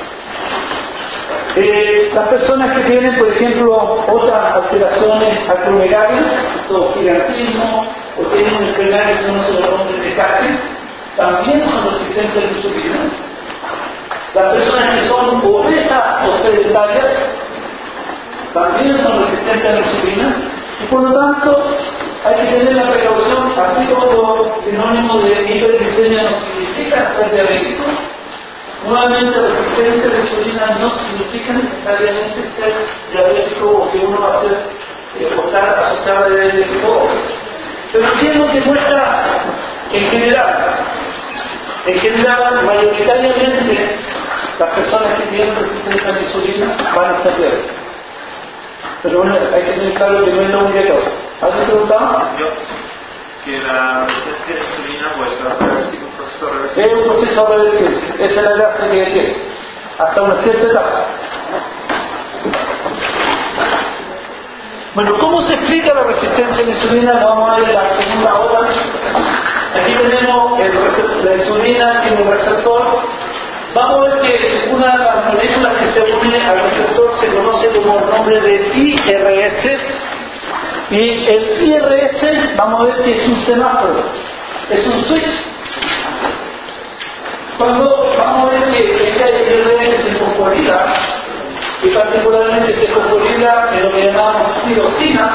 Eh, las personas que tienen, por ejemplo, otras alteraciones acromegalarias, o gigantismo, o tienen enfermedades que son los nombres de cáncer, también son resistentes a la insulina. Las personas que son obesas o sedentarias también son resistentes a la insulina, y por lo tanto hay que tener la precaución, así como los sinónimos de hiperglicemia no significa ser diabético. Nuevamente, resistencia a la insulina no significa necesariamente ser diabético o que uno va a ser eh, o estar asociado a diabético. Pero sí es lo que muestra en general. En general, mayoritariamente, las personas que tienen resistencia a la insulina van a ser diabéticos. Pero bueno, hay que tener claro que no es lo único. ¿Alguien preguntado?
Yo, que la resistencia a la insulina puede ser reversible, un proceso reversible.
Es un proceso reversible. Esa es la gracia que tiene. Hasta una cierta etapa. Bueno, ¿cómo se explica la resistencia a la insulina? Lo vamos a ver en la segunda hora. Aquí tenemos el, la insulina tiene un receptor. Vamos a ver que una de las moléculas que se une al receptor se conoce como el nombre de I R S. Y el I R S, vamos a ver que es un semáforo, es un switch. Cuando vamos a ver que esta I R S se fosforila, y particularmente se fosforila en lo que llamamos tirosina,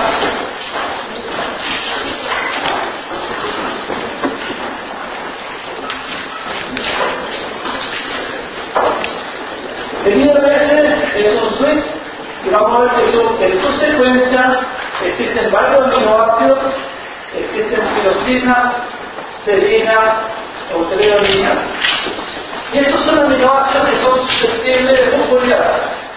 el I R S es un switch que vamos a ver que su, en su secuencia existen varios aminoácidos, existen tirosina, serina o treonina. Y estos son aminoácidos que son susceptibles de fosforilada.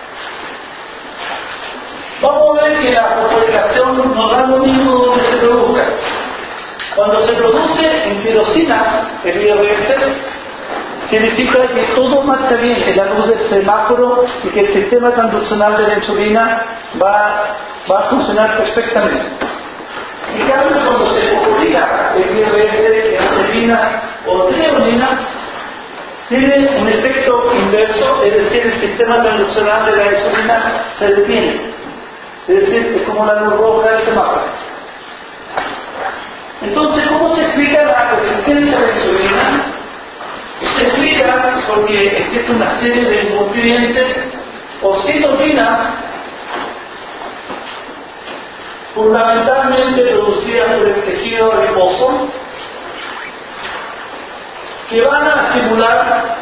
Vamos a ver que la fosforilación no da lo mismo donde se produzca. Cuando se produce en tirosina, el I R S, significa que todo marcha bien en la luz del semáforo y que el sistema transduccional de la insulina va, va a funcionar perfectamente. En cambio, cuando se fosforila el I R S en serina o treonina, tiene un efecto inverso, es decir, el sistema transduccional de la insulina se detiene. Es decir, es como la luz roja del semáforo. Entonces, ¿cómo se explica la resistencia a la insulina? Se explica porque existe una serie de nutrientes o citoquinas fundamentalmente producidas por el tejido adiposo que van a estimular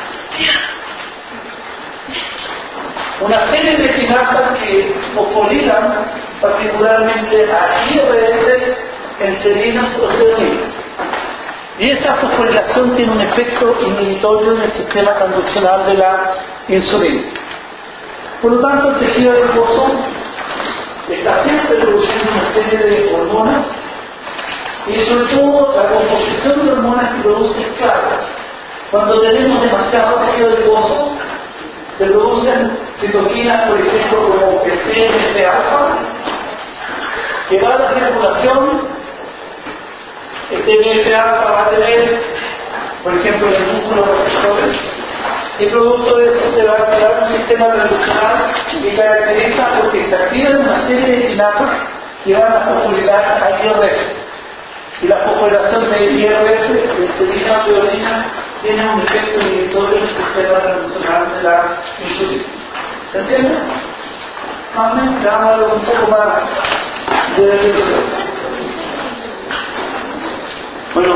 una serie de quinasas que fosforilan particularmente a I R S en serinas o treoninas. Y esa fosforilación tiene un efecto inhibitorio en el sistema transduccional de la insulina. Por lo tanto, el tejido adiposo está siempre produciendo una serie de hormonas y sobre todo la composición de hormonas que produce es clara. Cuando tenemos demasiado tejido adiposo, se producen citoquinas, por ejemplo, como el T N F alfa, que va a la circulación. El T N F alfa va a tener, por ejemplo, en el músculo receptores, y producto de eso se va a crear un sistema transduccional que caracteriza porque se activan una serie de quinasas que van a fosforilar a I R S. Y la fosforilación de I R S, de serina o treonina, tiene un efecto inhibitorio en el sistema transduccional de la insulina. ¿Se entiende? Más o menos, vamos a darle un poco más de definición. Bueno,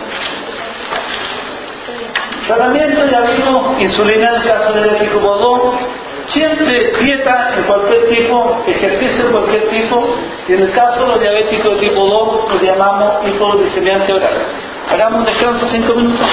tratamiento ya vimos, insulina en el caso del tipo dos, siempre dieta en cualquier tipo, ejercicio en cualquier tipo, y en el caso de los diabéticos de tipo dos, los llamamos hipoglucemia oral. Hagamos un descanso cinco minutos.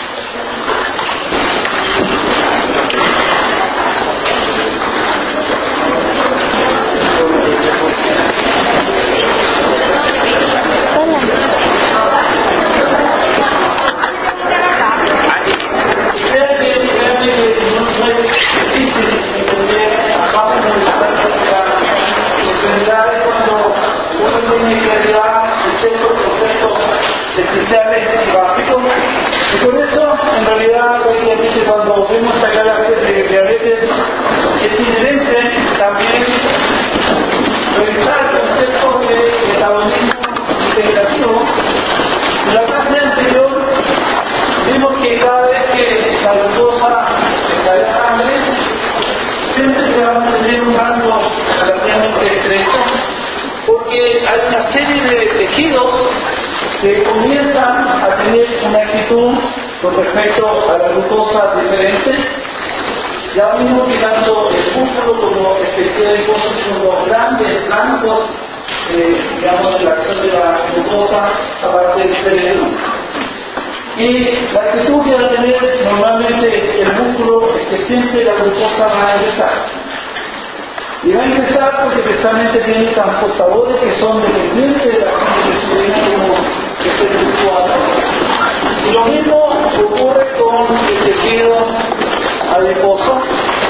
Especiales y básicos, y por eso en realidad obviamente cuando vemos esta clase de diabetes es inherente también revisar el concepto de metabolismo integrativo. En la clase anterior vimos que cada vez que la glucosa está en sangre siempre se va a mantener un rango relativamente estrecho porque hay una serie de tejidos que comienzan a tener una actitud con respecto a la glucosa diferente. Ya vimos que tanto el músculo como el tejido adiposo son los grandes blancos, eh, digamos, de la acción de la glucosa aparte del cerebro. Y la actitud que va a tener normalmente el músculo es que siempre la glucosa va a ingresar. Y va a ingresar porque precisamente tiene transportadores que son dependientes de la acción de la insulina como que se fluctúa. Y lo mismo ocurre con el tejido adiposo.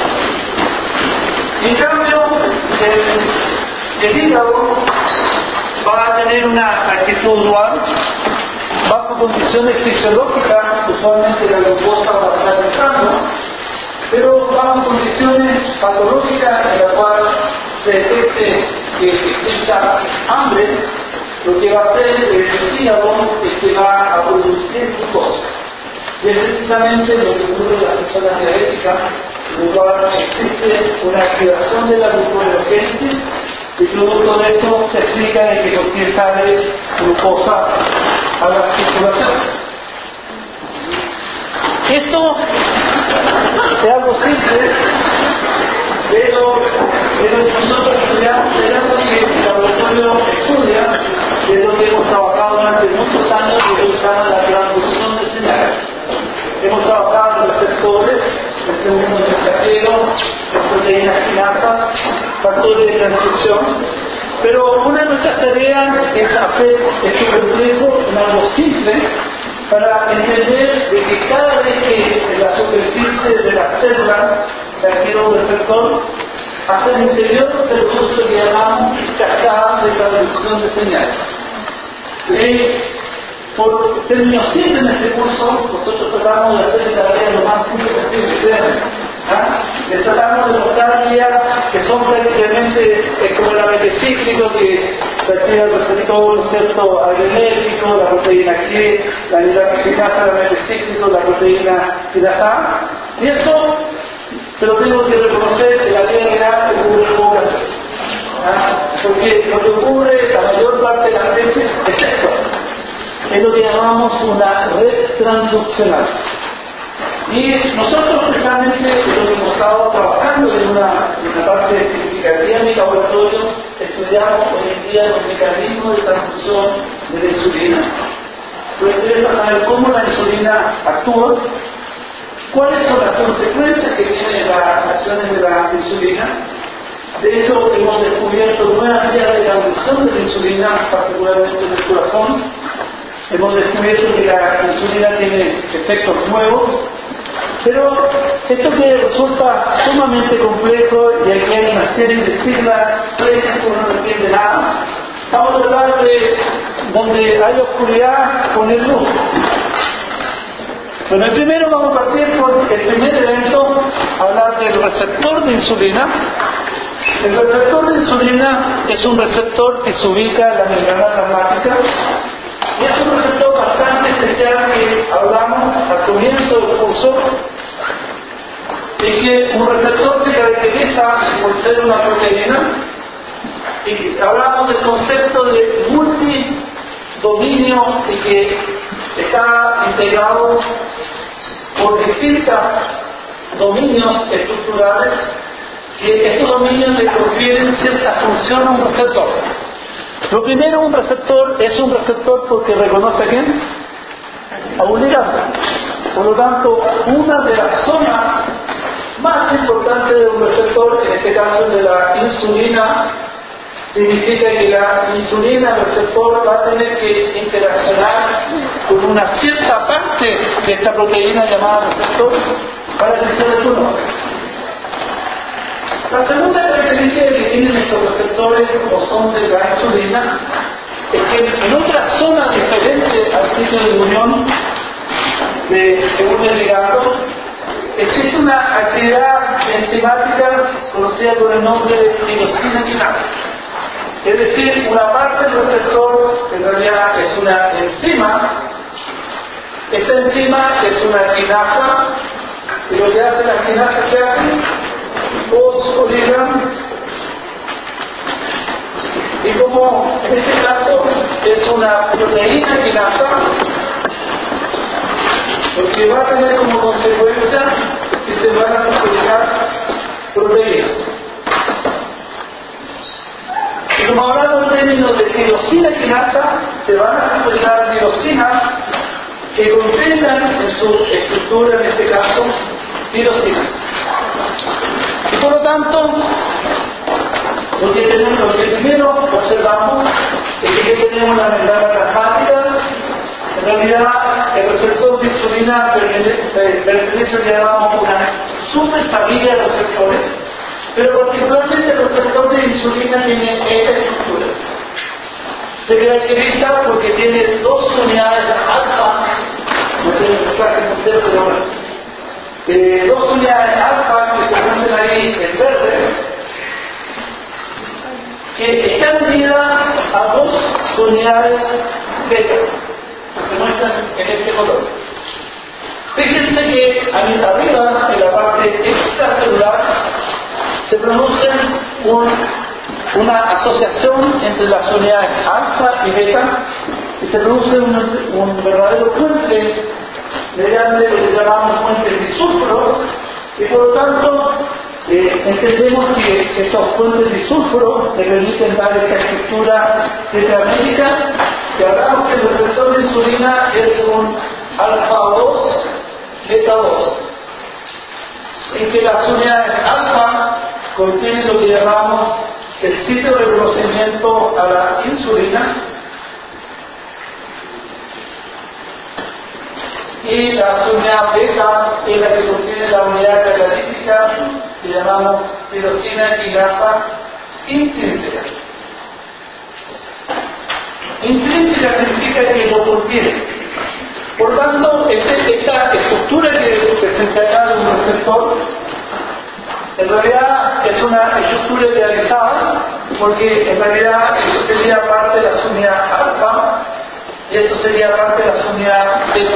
En cambio, el, el hígado va a tener una actitud dual. Bajo condiciones fisiológicas, usualmente la glucosa va a estar entrando, pero bajo condiciones patológicas en las cuales se detecte que exista hambre, lo que va a hacer el hígado es que va a producir glucosa. Y es precisamente lo que ocurre en las personas diabéticas, en lo cual existe una activación de la gluconeogénesis y producto de eso se explica en que por qué sale glucosa a la circulación. Esto es algo simple, pero, pero nosotros estudiamos, tenemos que el laboratorio estudia, y es lo que hemos trabajado durante muchos años, que se llama la transducción de señales. Hemos trabajado en receptores, en segundo mensajero, en proteínas quinasas, factores de transcripción, pero una de nuestras tareas es hacer este complejo en algo simple para entender de que cada vez que en la superficie de la célula se activa un receptor, hacia el interior se produce lo que llamamos cascadas de transducción de señales. Eh, por términos simples en este curso, nosotros tratamos de hacer esta tarea lo más simple posible, créanme. ¿Ah? Les tratamos de mostrar guías que son prácticamente eh, como el A B P cíclico, que se activa el receptor, ¿cierto?, adrenérgico, la proteína Q, la nitroxinasa, el A B P cíclico, la proteína quinasa, y eso se lo tengo que reconocer que la vida real ocurre pocas veces. ¿Ah? Porque lo que ocurre la mayor parte de las veces es esto. Es lo que llamamos una red transduccional. Y nosotros precisamente lo que hemos estado trabajando en una, en una parte significativa en mi laboratorio, estudiamos hoy en día los mecanismos de transducción de la insulina. Nos interesa saber cómo la insulina actúa, cuáles son las consecuencias que tienen las acciones de la insulina. De hecho, hemos descubierto nuevas vías de transducción de la insulina, particularmente en el corazón. Hemos descubierto que la insulina tiene efectos nuevos, pero esto que resulta sumamente complejo, y aquí hay una serie de siglas previas que uno no entiende nada. Vamos a hablar de donde hay oscuridad, poner luz. Bueno, el primero vamos a partir por el primer evento, hablar del receptor de insulina. El receptor de insulina es un receptor que se ubica en la membrana plasmática. Y es un receptor bastante especial que hablamos al comienzo del curso, y que un receptor se caracteriza por ser una proteína, y hablamos del concepto de multidominio y que está integrado por distintos dominios estructurales, que estos dominios le confieren cierta función a un receptor. Lo primero, un receptor es un receptor porque reconoce a quién, a un ligando. Por lo tanto, una de las zonas más importantes de un receptor, en este caso de la insulina, significa que la insulina, el receptor, va a tener que interaccionar con una cierta parte de esta proteína llamada receptor para que sea de su nombre. La segunda característica que tienen estos receptores, como son de la insulina, es que en otras zonas diferentes al sitio de unión de, de un ligando, existe una actividad enzimática conocida por el nombre de tirosina quinasa. Es decir, una parte del receptor en realidad es una enzima. Esta enzima es una quinasa, y lo que hace la quinasa, ¿qué hace? Fosforilan, y como en este caso es una proteína quinasa, lo que va a tener como consecuencia que se van a fosforilar proteínas. Y como hablamos en términos de tirosina quinasa, se van a fosforilar tirosinas que contengan en su estructura, en este caso, tirosinas. Y por lo tanto, lo que, tenemos, lo que primero observamos es que aquí tenemos una membrana plasmática. En realidad, el receptor de insulina pertenece a lo que llamamos una superfamilia de receptores, pero particularmente el receptor de insulina tiene esta estructura. Se caracteriza porque tiene dos unidades alfa, no tengo clase entero, pero bueno. Eh, dos unidades alfa que se encuentran ahí en verde, que están unidas a dos unidades beta, que se muestran en este color. Fíjense que arriba, en la parte extracelular, se produce un, una asociación entre las unidades alfa y beta, y se produce un, un verdadero puente mediante lo que llamamos puentes disulfuros, y por lo tanto eh, entendemos que esos puentes disulfuros le permiten dar esta estructura tetramérica, que hablamos que el receptor de insulina es un alfa dos, beta dos, en que las unidades alfa contienen lo que llamamos el sitio de reconocimiento a la insulina, y la unidad beta es la que contiene la unidad catalítica que llamamos tirosina quinasa intrínseca. Intrínseca significa que lo contiene. Por tanto, este, esta estructura que presentará de un receptor en realidad es una estructura idealizada, porque en realidad esto sería parte de la unidad alfa y esto sería parte de la unidad beta.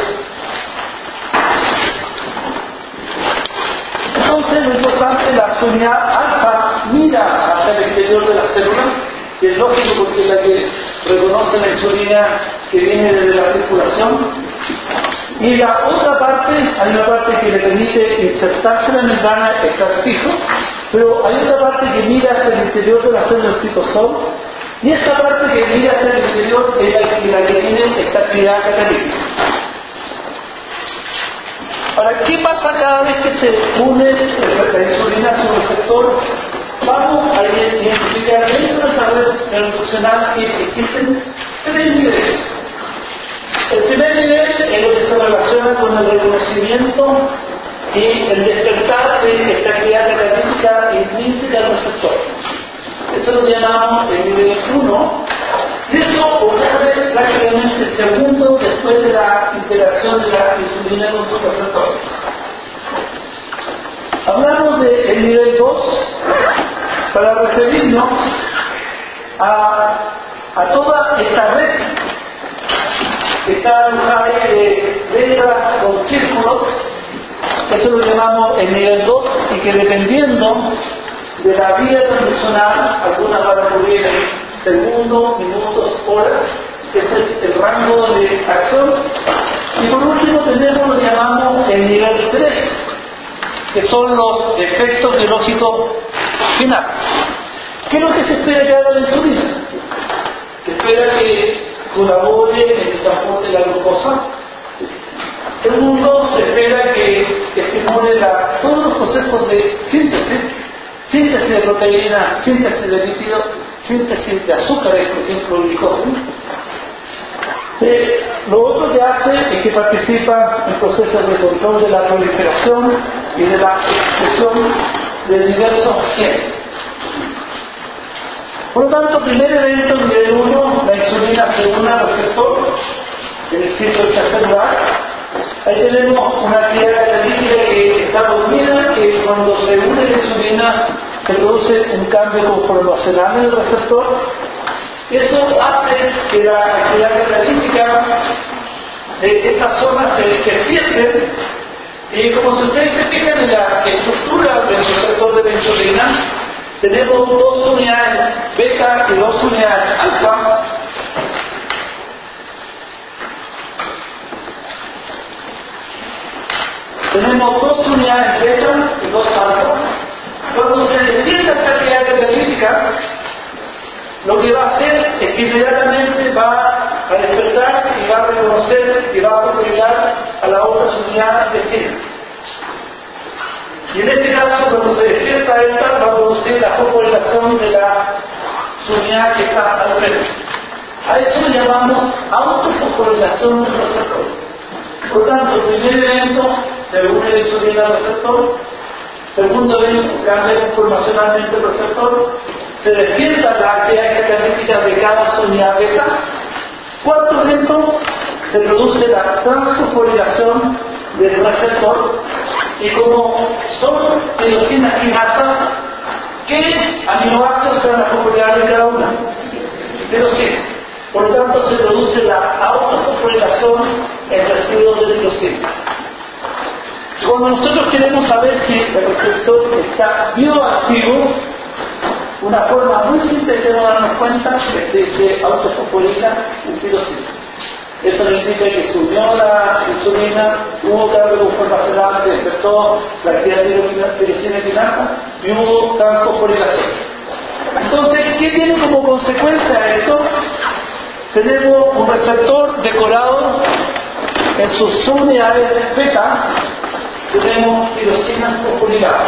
Entonces lo importante es la unidad alfa mira hacia el interior de la célula, que es lógico porque es la que reconoce la insulina que viene desde la circulación, y la otra parte, hay una parte que le permite insertarse en la membrana, estar fijo, pero hay otra parte que mira hacia el interior de la célula del citosol, y esta parte que mira hacia el interior es la, la que tiene esta actividad catalítica. Ahora, ¿qué pasa cada vez que se une la insulina a su receptor? Vamos a identificar dentro de esa red nutricional que existen tres niveles. El primer nivel es lo que se relaciona con el reconocimiento y el despertar de esta actividad catalítica intrínseca del receptor. Eso lo llamamos el nivel uno, y eso ocurre prácticamente segundos después de la interacción de la insulina con su receptor. Hablamos del nivel dos para referirnos a, a toda esta red que está alojada de letras con círculos. Eso lo llamamos el nivel dos, y que dependiendo de la vía transduccional, algunas van a ocurrir en segundos, minutos, horas, que es el, el rango de acción. Y por último tenemos lo que llamamos el nivel tres, que son los efectos biológicos finales. ¿Qué es lo que se espera que haga la insulina? Se espera que colabore en el transporte de la glucosa. Segundo, se espera que estimule la, todos los procesos de síntesis, síntesis de proteína, síntesis de lípidos, síntesis de azúcares, por ejemplo, el glicógeno. Eh, lo otro que hace es que participa en procesos de control de la proliferación y de la expresión de diversos genes. Por lo tanto, primer evento, nivel uno, la insulina se une al receptor en el sitio extracelular. Ahí tenemos una actividad catalítica que está dormida, que cuando se une la insulina se produce un cambio conformacional en el receptor. Eso hace que la actividad catalítica de esa zona se despierte, y como si ustedes se fijan en la estructura del receptor de la insulina, tenemos dos unidades beta y dos unidades alfa. Tenemos dos unidades beta y dos alfa. Cuando se despierta esta actividad catalítica, lo que va a hacer es que inmediatamente va a despertar y va a reconocer y va a proteger a las otras unidades vecinas. Y en este caso, cuando se despierta esta, va a producir la fosforilación de la unidad que está al frente. A eso le llamamos autofosforilación del receptor. Por tanto, el primer evento se une la insulina al receptor. Segundo evento, cambia conformacionalmente el receptor. Se despierta la actividad catalítica de cada unidad beta. Cuarto evento, se produce la transfosforilación del receptor, y como son tirosinas quinasa, ¿qué aminoácidos se van a fosforilar en cada una? Tirosina. Por lo tanto, se produce la autofosforilación en residuos de tirosina. Cuando nosotros queremos saber si el receptor está bioactivo, una forma muy simple de darnos cuenta es que se autofosforila un tirosina. Eso significa que se unió la insulina, hubo cambio conformacional, se despertó la actividad de tirosina quinasa y hubo transfosforilación. Entonces, ¿qué tiene como consecuencia esto? Tenemos un receptor decorado en sus subunidades beta, tenemos tirosinas fosforiladas.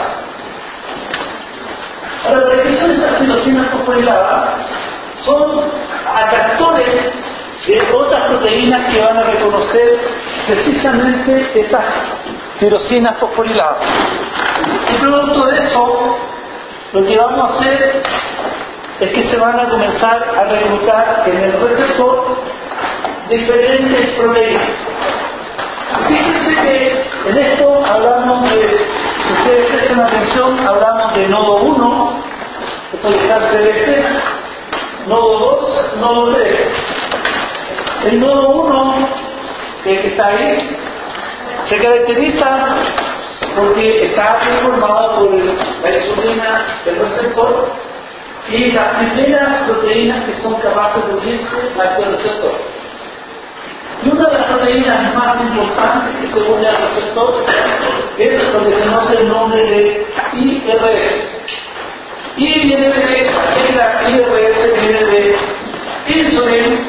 Ahora, ¿qué son estas tirosinas fosforiladas? Son atractores de otras proteínas que van a reconocer precisamente estas tirosinas fosforiladas. Y producto de eso, lo que vamos a hacer es que se van a comenzar a reclutar en el receptor diferentes proteínas. Fíjense que en esto hablamos de, si ustedes prestan atención, hablamos de nodo uno, esto es el celeste, nodo dos, nodo tres. El nodo uno, que está ahí, se caracteriza porque está formado por el, la insulina del receptor y las primeras proteínas que son capaces de unirse a este receptor. Y una de las proteínas más importantes que se une al receptor es lo que se conoce el nombre de I R S. Y viene de, la I R S viene de Insulin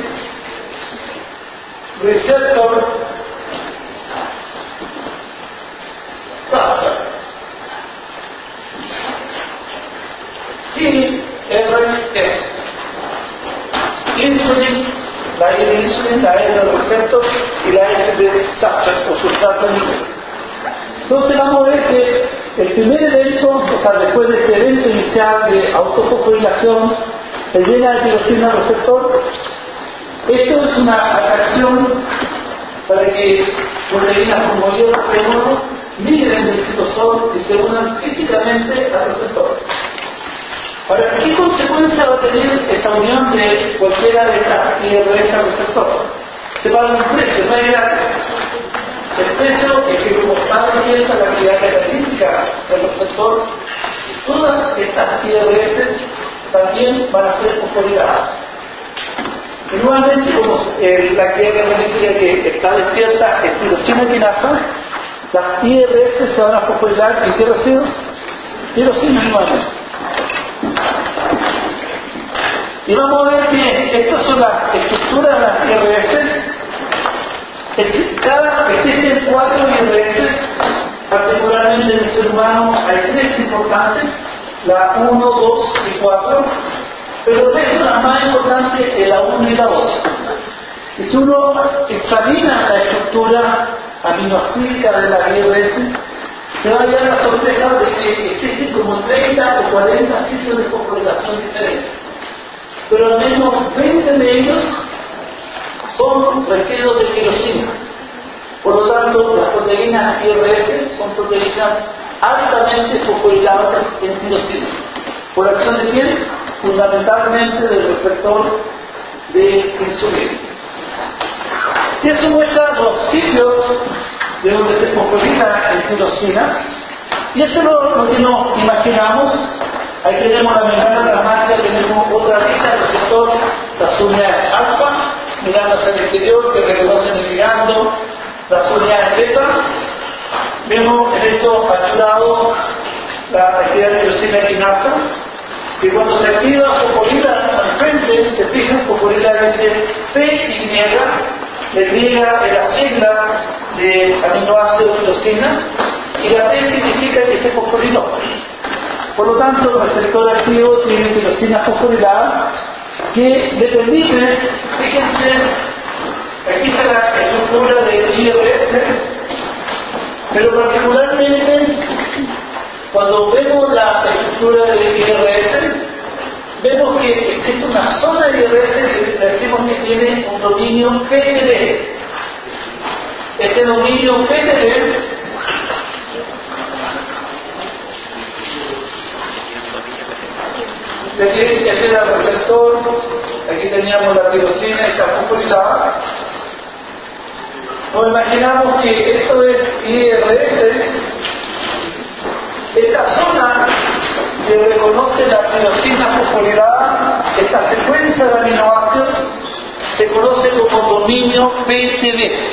Receptor Substrate. I R S. Insulin, la I de insulin, la E de receptor y la S de substrate o sustrato líquido. Entonces vamos a ver que el primer evento, o sea, después de este evento inicial de autofosforilación, el llena de tirosina al receptor, esto es una atracción para que proteínas como hierro y oro migren del citosol y se unan físicamente al receptor. Ahora, ¿qué consecuencia va a tener esa unión de cualquiera de estas I R S al receptor? Se paga un precio, no hay gratis. El precio es que como está despierta la actividad característica del receptor, todas estas I R S también van a ser fosforiladas. Y nuevamente, como eh, la actividad característica que está despierta es tirosina quinasa, las I R S se van a fosforilar en qué residuos? Tirosina nuevamente. Y vamos a ver que estas son las estructuras de las I R S. Cada, existen cuatro I R S, particularmente en el ser humano hay tres importantes, la uno, dos y cuatro, pero de las más importantes es la uno y la dos. Y si uno examina la estructura aminoácidica de la I R S, se va a dar la sorpresa de que existen como treinta o cuarenta sitios de fosforilación diferentes, pero al menos veinte de ellos son residuos de tirosina. Por lo tanto, las proteínas I R S son proteínas altamente fosforiladas en tirosina. ¿Por acción de quién? Fundamentalmente del receptor de insulina. Y eso muestra los sitios de donde se fosforila en tirosina. Y eso es lo, lo que nos imaginamos. Ahí tenemos la membrana plasmática, tenemos otra lista del receptor, las unidades alfa, mirando hacia el exterior, que reconocen el ligando, las unidades beta. Vemos en esto ayudado la actividad de tirosina quinasa, que cuando se activa fosforila al frente, se fija, fosforila dice P Y, le griega es la sigla de aminoácido tirosina, y la T significa que se fosforiló. Por lo tanto, el receptor activo tiene tirosina fosforilada que le permite, fíjense, aquí está la estructura de I R S, pero particularmente cuando vemos la estructura de I R S, vemos que existe una zona de I R S que decimos que tiene un dominio P T D. Este dominio P T D aquí, aquí era el receptor, aquí teníamos la tirosina y está fosforilada. nos imaginamos que esto es I R S, esta zona que reconoce la tirosina fosforilada, esta secuencia de aminoácidos, se conoce como dominio P T B.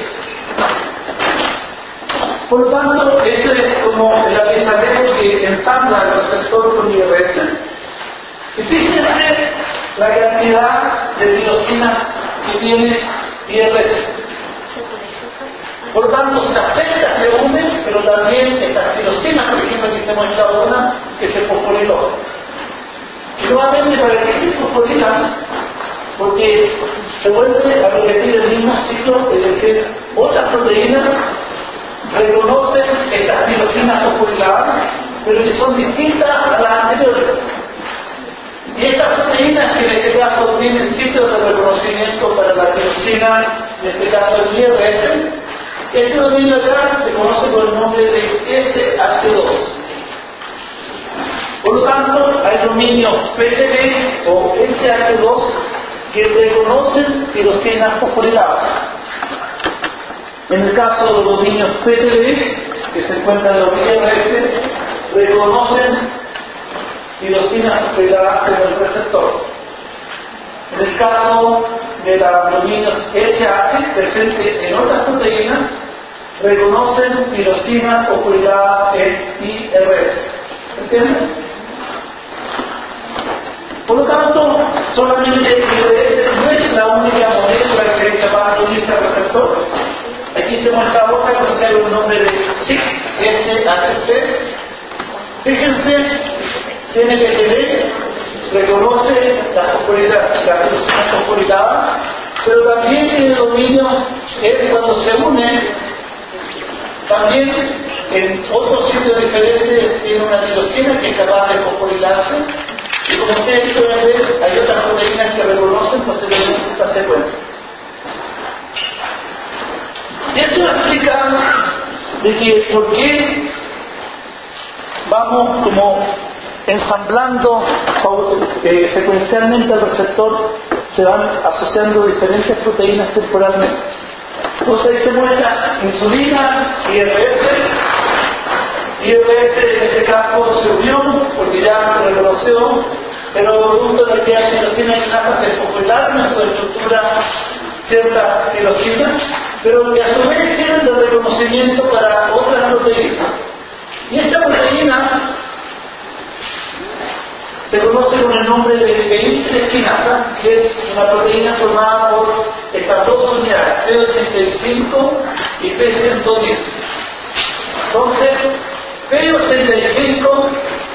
Por lo tanto, esto es como el avisamiento que ensambla el receptor con I R S. Y fíjense la cantidad de tirosina que tiene I R S. Por lo tanto, se acepta, se une, pero también estas tirosinas, por ejemplo, aquí se muestra una que se fosforiló. Y nuevamente, ¿para qué se fosforilan? Porque se vuelve a repetir el mismo ciclo, es decir, otras proteínas reconocen estas tirosinas fosforiladas, pero que son distintas a las anteriores. Y estas proteínas que en este caso tienen sitios de reconocimiento para la tirosina, en este caso el I R S, este dominio acá se conoce por el nombre de S H dos. Por lo tanto, hay dominios P T B o S H dos que reconocen tirosinas fosforiladas. En el caso de los dominios P T B, que se encuentran en los I R S, reconocen tirosinas fosforiladas como el receptor. En el caso de los dominios S H, presentes en otras proteínas, reconocen tirosinas fosforiladas en I R S. ¿Entienden? Por lo tanto, solamente I R S no es la única molécula que es capaz de unirse al receptor. Aquí se muestra otra que conserva un nombre de S I C, S H C. Fíjense, tiene P T B, reconoce la fosforilada, la tirosina fosforilada, pero también tiene dominio es cuando se une, también en otros sitios diferentes tiene una tirosina que es capaz de fosforilarse, y como ustedes pueden ver, hay otras proteínas que reconocen posteriormente esta secuencia. Y eso explica de que por qué vamos como ensamblando eh, secuencialmente al receptor, se van asociando diferentes proteínas temporalmente. Entonces ahí se muestra insulina, I R S, I R S en este caso se unió porque ya se reconoció, pero producto de que la tirosina quinasa se fosforilaron en su estructura ciertas tirosinas, pero que a su vez sirven de reconocimiento para otras proteínas. Y esta proteína se conoce con el nombre de P I tres quinasa, que es una proteína formada por estas dos unidades, P ochenta y cinco y P ciento diez. Entonces, P ochenta y cinco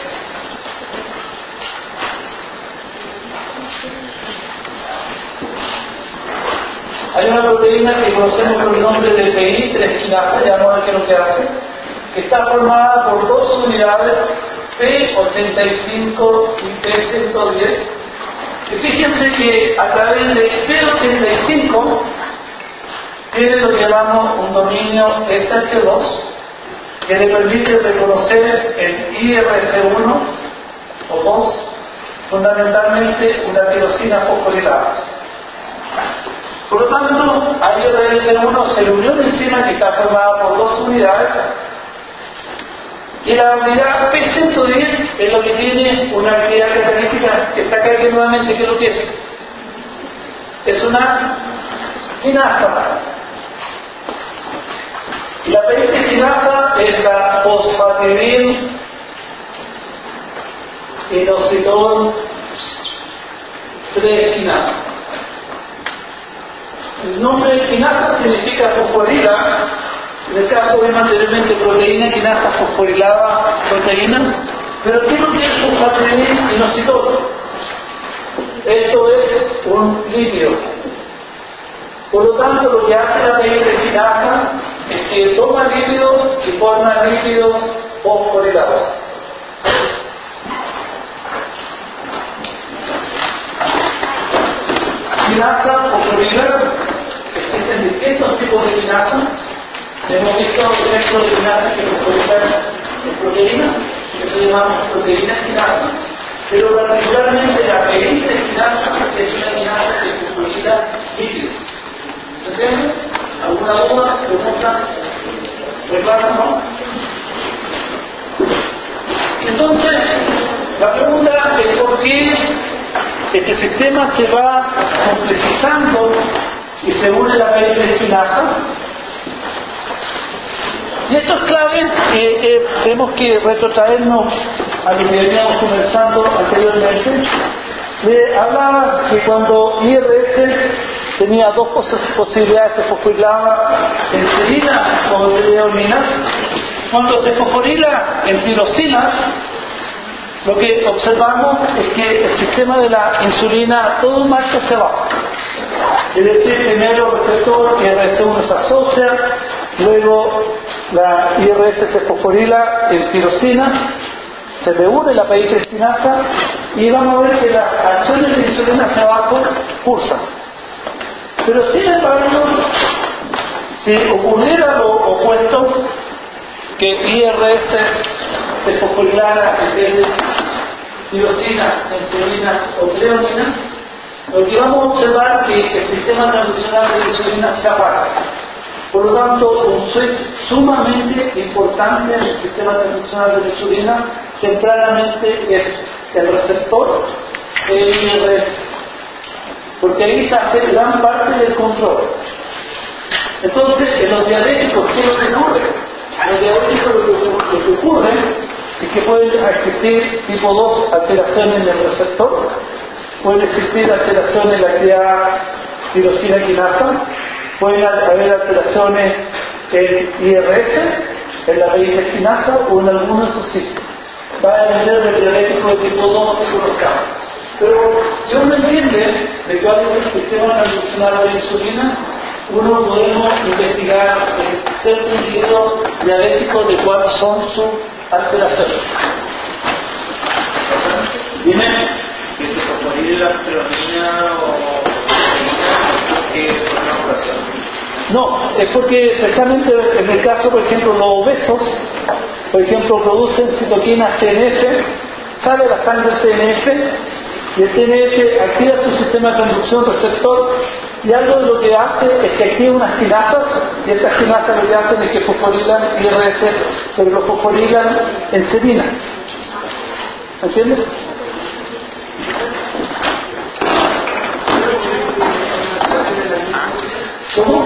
hay una proteína que conocemos con el nombre de P I tres quinasa, ya no sé qué es lo que hace, que está formada por dos unidades, P ochenta y cinco y P ciento diez. Y fíjense que a través de P ochenta y cinco tiene lo que llamamos un dominio S H dos, que le permite reconocer el I R S uno o dos, fundamentalmente una tirosina fosforilada. Por lo tanto, a I R S uno se le unió una enzima que está formada por dos unidades, y la unidad P ciento diez es lo que tiene una actividad catalítica que está acá aquí nuevamente. ¿Qué es lo que es? Es una quinasa. Y la P I quinasa es la fosfatidil inositol tres quinasa. El nombre de quinasa significa fosforilada. En el caso de anteriormente proteína quinasa fosforilada proteína, pero ¿qué es lo que es fosfatidil inositol? Esto es un lípido. Por lo tanto, lo que hace la P I quinasa es que toma lípidos y forma lípidos fosforilados. Quinasa fosforilada, existen distintos tipos de quinasa. Hemos visto ejemplos de quinasas que fosforilan en proteínas, que se llaman proteínas quinasas, pero particularmente la P I quinasa es una quinasa que fosforila lípidos. ¿Entiendes? ¿Alguna duda? claro, ¿no? Entonces, la pregunta es por qué este sistema se va complejizando y se une la peritestinasa. Y esto es clave, eh, eh, tenemos que retrotraernos a lo que veníamos conversando anteriormente. Le hablaba que cuando I R S tenía dos pos- posibilidades, se fosforilaba en serina o en leoninas. Cuando se fosforila en tirosinas, lo que observamos es que el sistema de la insulina todo marcha hacia abajo. Es decir, primero el receptor I R S uno se asocia, luego la I R S se fosforila en tirosina, se reúne la peritestinasa y vamos a ver que las acciones de insulina hacia abajo cursan. Pero sin embargo, si ocurriera lo opuesto, que I R S se fosforilara en vez de tirosina en serina o treoninas, lo que vamos a observar es que el sistema transduccional de la insulina se apaga. Por lo tanto, un switch sumamente importante en el sistema transduccional de la insulina tempranamente es el receptor de I R S, porque ahí se hace gran parte del control. Entonces, en los diabéticos, ¿qué es lo que ocurre? En los diabéticos lo que, lo que ocurre es que pueden existir tipo dos alteraciones en el receptor, pueden existir alteraciones en la actividad tirosina quinasa, pueden haber alteraciones en I R S, en la peritestinasa o en alguno de esos sitios. Va a depender del diabético de tipo dos o tipo dos K. Pero si uno entiende de cuál es el sistema transduccional de la insulina, uno podemos investigar en ser un individuo diabético de cuáles son sus alteraciones. Dime.
¿Que se fosforile la treonina o que es una ocasión?
No, es porque precisamente en el caso, por ejemplo, los obesos, por ejemplo, producen citoquinas T N F, sale la sangre T N F, y el T N F activa su sistema de transducción receptor, y algo de lo que hace es que activa unas quinasas, y estas quinasas lo que hacen es que fosforilan I R S, pero lo fosforilan en serina. ¿Entiendes? ¿Cómo?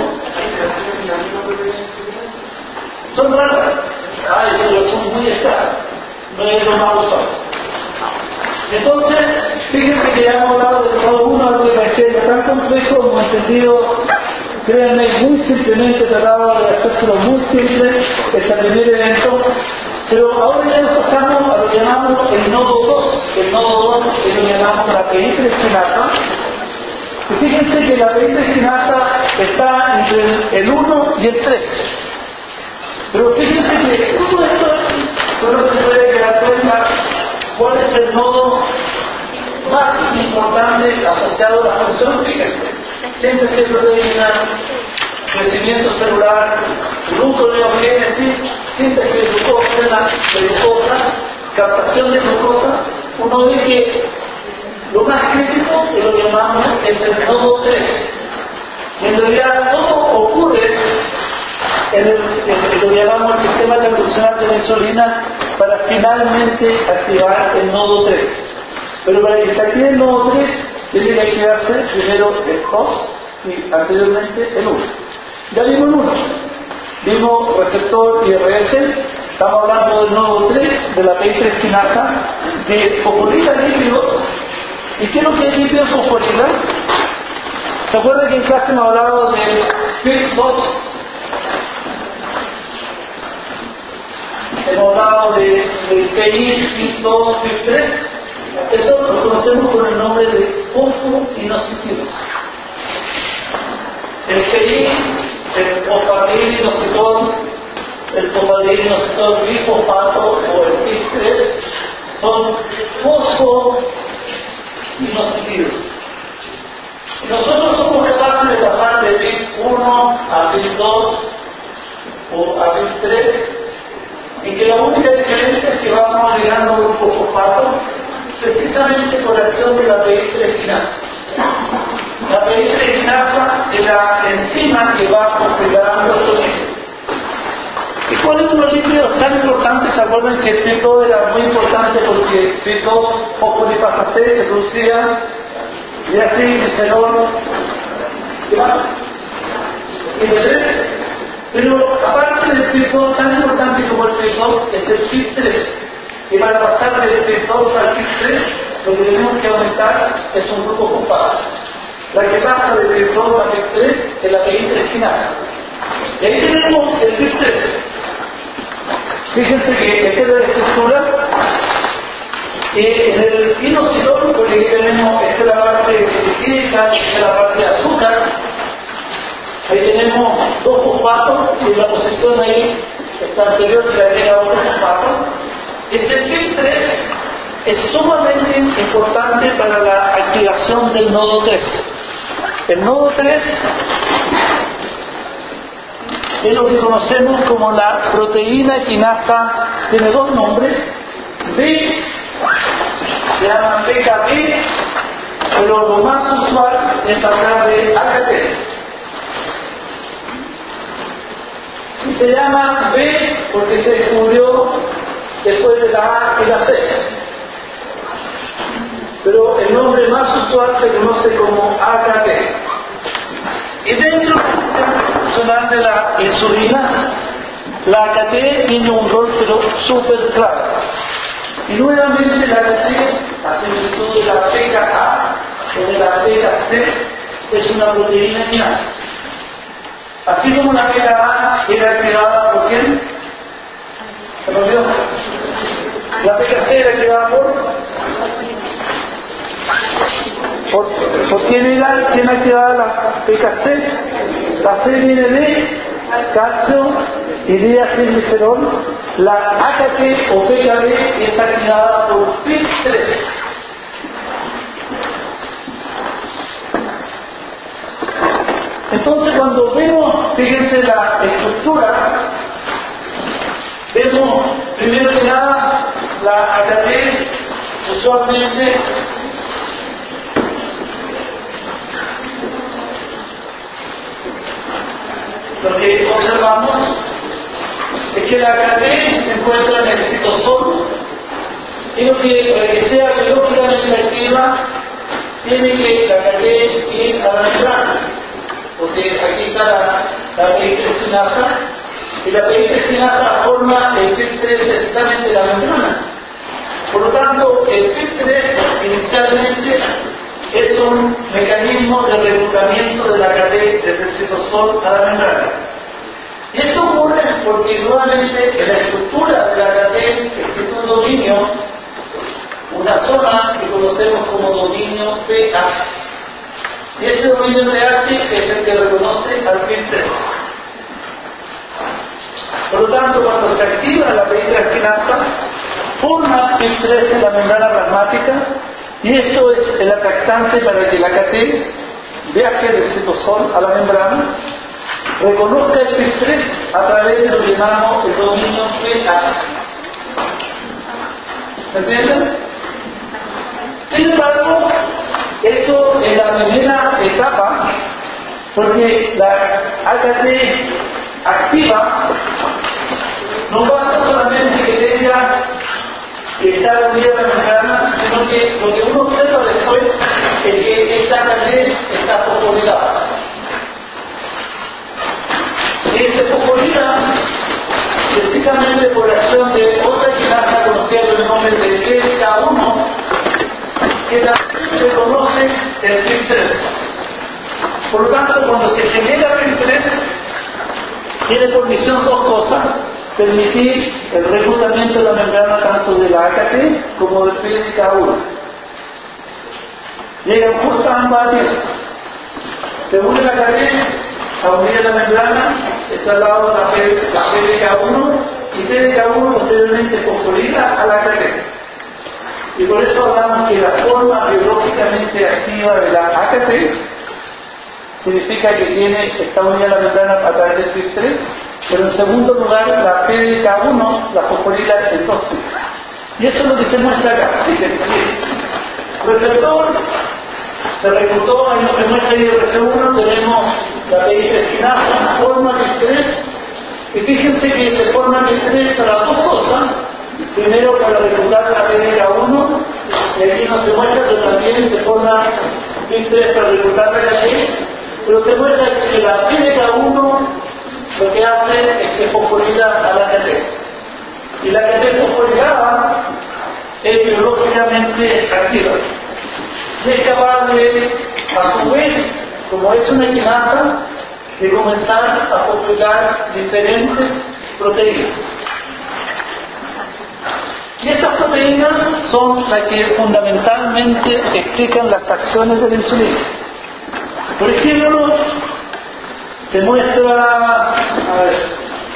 Son raras. Ay, pero son muy escasas. No es lo más usado. Entonces, fíjense que ya hemos hablado de todo uno, algo que parecía tan complejo, hemos entendido, créanme, muy simplemente tratado de hacérselo muy simple, este primer evento, pero ahora ya nos pasamos a lo que llamamos el nodo dos. El nodo dos es lo que llamamos la peritestinasa. Y fíjense que la peritestinasa está entre el uno y el tres. Pero fíjense que todo esto solo se puede quedar cuenta cuál es el nodo más importante asociado a la función. Fíjense, síntesis proteína, crecimiento celular, gluconeogénesis, síntesis de glucosa, de glucosa, captación de glucosa. Uno ve que lo más crítico es lo que llamamos es el nodo tres. Y en realidad todo ocurre en, el, en lo que llamamos el sistema transduccional de la insulina para finalmente activar el nodo tres. Pero para que se active el nodo tres tiene que activarse primero el dos y anteriormente el uno. Ya vimos el uno. Vimos receptor I R S. Estamos hablando del nodo tres de la peritestinasa que fosforila lípidos. ¿Y qué es lo que es lípido fosforila? ¿Se acuerdan que en clase hemos hablado del P I R dos? Hemos hablado de, de P I, P I R dos, P I R tres. Eso lo conocemos con el nombre de fosfoinositidos. El P I, el fosfatidininositol, el fosfatidininositol glifosfato o el P I R tres son fosfoinositidos. Nosotros somos capaces de pasar de P I R uno a P I R dos o a P I R tres, en que la única diferencia es que vamos agregando grupos fosfato precisamente por acción de la peritestinasa. La peritestinasa es la enzima que va fosforilando el sonido. ¿Cuáles son los líquidos tan importantes? ¿Se acuerdan que el P I R dos era muy importante porque el P I R dos fosfolipasa C se producía diacilglicerol y de tres? Pero aparte del P I R dos, tan importante como el P I R dos es el P I R tres. Y para pasar del P I R dos al P I R tres, lo que tenemos que aumentar es un grupo comparado. La que pasa del P I R dos al P I R tres es la P I R tres quinasa. Y ahí tenemos el P I R tres. Fíjense que esta es la estructura. Y en el inositol, porque aquí tenemos, esta es la parte lipídica, esta es la parte de azúcar. Ahí tenemos dos fosfatos y la posición ahí está anterior se agrega otro fosfato. Este P I R tres es sumamente importante para la activación del nodo tres. El nodo tres es lo que conocemos como la proteína quinasa, tiene dos nombres, B, se llama P K B, pero lo más usual es hablar de A K T. Y se llama B porque se descubrió después de la A y la C. Pero el nombre más usual se conoce como A K T. Y dentro del sistema funcional de la insulina, la A K T tiene un rol pero súper claro. Y nuevamente la A K T, a similitud de la P K A o de la P K C, es una proteína quinasa. Así como la P K A era activada por quién? ¿Se me olvidó? La P K C era activada por... ¿Por, ¿por quién era quién activaba la P K C? La C viene de calcio y diacilglicerol. La A K T o P K B es activada por P I R tres. Entonces cuando vemos, fíjense la estructura, vemos primero que nada la A K T usualmente lo que observamos es que la A K T se encuentra en el citosol y lo que, para que sea biológicamente activa tiene que la A K T ir a la membrana, porque aquí está la, la P I R tres quinasa y la P I R tres quinasa forma el P I R tres precisamente de la membrana. Por lo tanto, el P I R tres inicialmente es un mecanismo de reclutamiento de la A K T desde el citosol a la membrana. Y esto ocurre porque nuevamente en la estructura de la A K T existe un dominio, una zona que conocemos como dominio P H. Y este dominio P H es el que reconoce al P I R tres. Por lo tanto, cuando se activa la P I R tres quinasa, forma P I R tres en la membrana plasmática. Y esto es el atractante para que la A K T viaje del citosol a la membrana, reconozca el P I R tres a través de lo que llamamos el dominio P H. ¿Me entienden? Sin embargo, eso en la primera etapa, porque la A K T activa no basta solamente que tenga que estar unida a la membrana, sino que lo que uno observa después es que esta A K T está fosforilada. Y esta fosforilada, precisamente por acción de otra quinasa conocida por el nombre de P K uno, que también reconoce el P I R tres. Por lo tanto, cuando se genera P I R tres, tiene por misión dos cosas: permitir el reclutamiento de la membrana tanto de la A K T como del P K uno. Llegan justo a ambas vías. Se une la A K T a unir a la membrana, está al lado de la P K uno y P K uno posteriormente fosforila a la A K T. Y por eso hablamos que la forma biológicamente activa de la A K T significa que tiene, está unida a la membrana a través del P I R tres, pero en segundo lugar la P K uno, la fosforila es tóxica. Y eso es lo que se muestra acá. Fíjense, receptor, se reclutó, ahí no se muestra I R C uno, tenemos la P I R tres quinasa, forma P I R tres, Y fíjense que se forman estrés para las dos cosas. Primero para reclutar la P D K uno, y aquí no se muestra, pero también se forma estrés para reclutar la K T, pero se muestra que la P D K uno lo que hace es que fosforila a la K T. Y la K T fosforilada es biológicamente activa. Y es capaz de, a su vez, como es una quinasa, de comenzar a fosforilar diferentes proteínas. Y estas proteínas son las que fundamentalmente explican las acciones de la insulina. Por ejemplo, se muestra, a ver,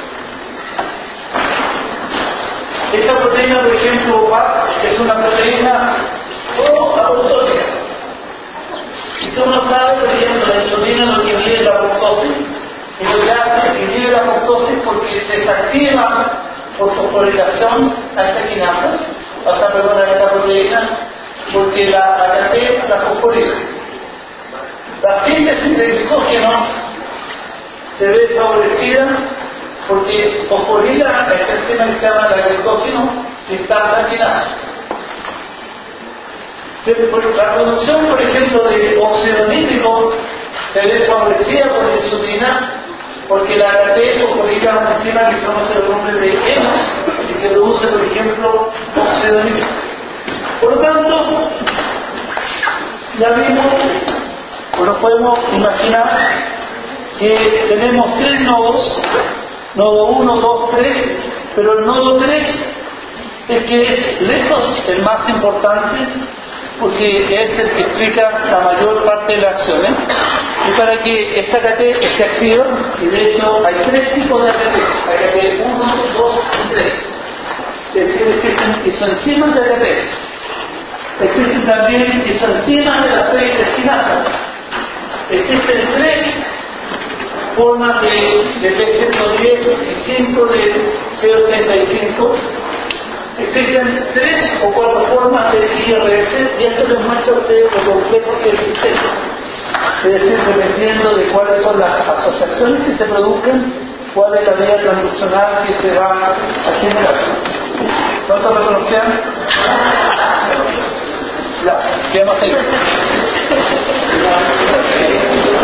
esta proteína, por ejemplo, es una proteína pro-apoptótica. Y si uno sabe, por ejemplo, la insulina lo que inhibe la apoptosis, y lo que hace inhibe la apoptosis porque desactiva por fosforilación a esta quinasa, o sea, perdón, a esta proteína, porque la A K T la fosforila. La síntesis de glicógeno se ve favorecida porque fosforila a esta enzima que se llama la glicógeno sintasa quinasa. La producción, por ejemplo, de óxido nítrico se ve favorecida por la insulina porque la A K T fosforila una enzima que se conoce el nombre de hemo y que produce, por ejemplo, óxido nítrico. Por lo tanto, ya vimos, o nos podemos imaginar que tenemos tres nodos, nodo uno, dos, tres, pero el nodo tres es que es lejos el más importante porque es el que explica la mayor parte de las acciones. Y para que esta A K T esté activa, y de hecho hay tres tipos de A K T, A K T uno, dos y tres. Es decir, existen isoenzimas de A K T. Existen también isoenzimas de las preintestinasas. Existen tres formas de, de P ciento diez y cinco de C O treinta y cinco. Existen tres o cuatro formas de I R S y esto les muestra a ustedes lo complejo que es el sistema. Es decir, dependiendo de cuáles son las asociaciones que se produzcan, cuál es la vía transduccional que se va a generar. ¿No se reconocían? Ya, quedamos ahí.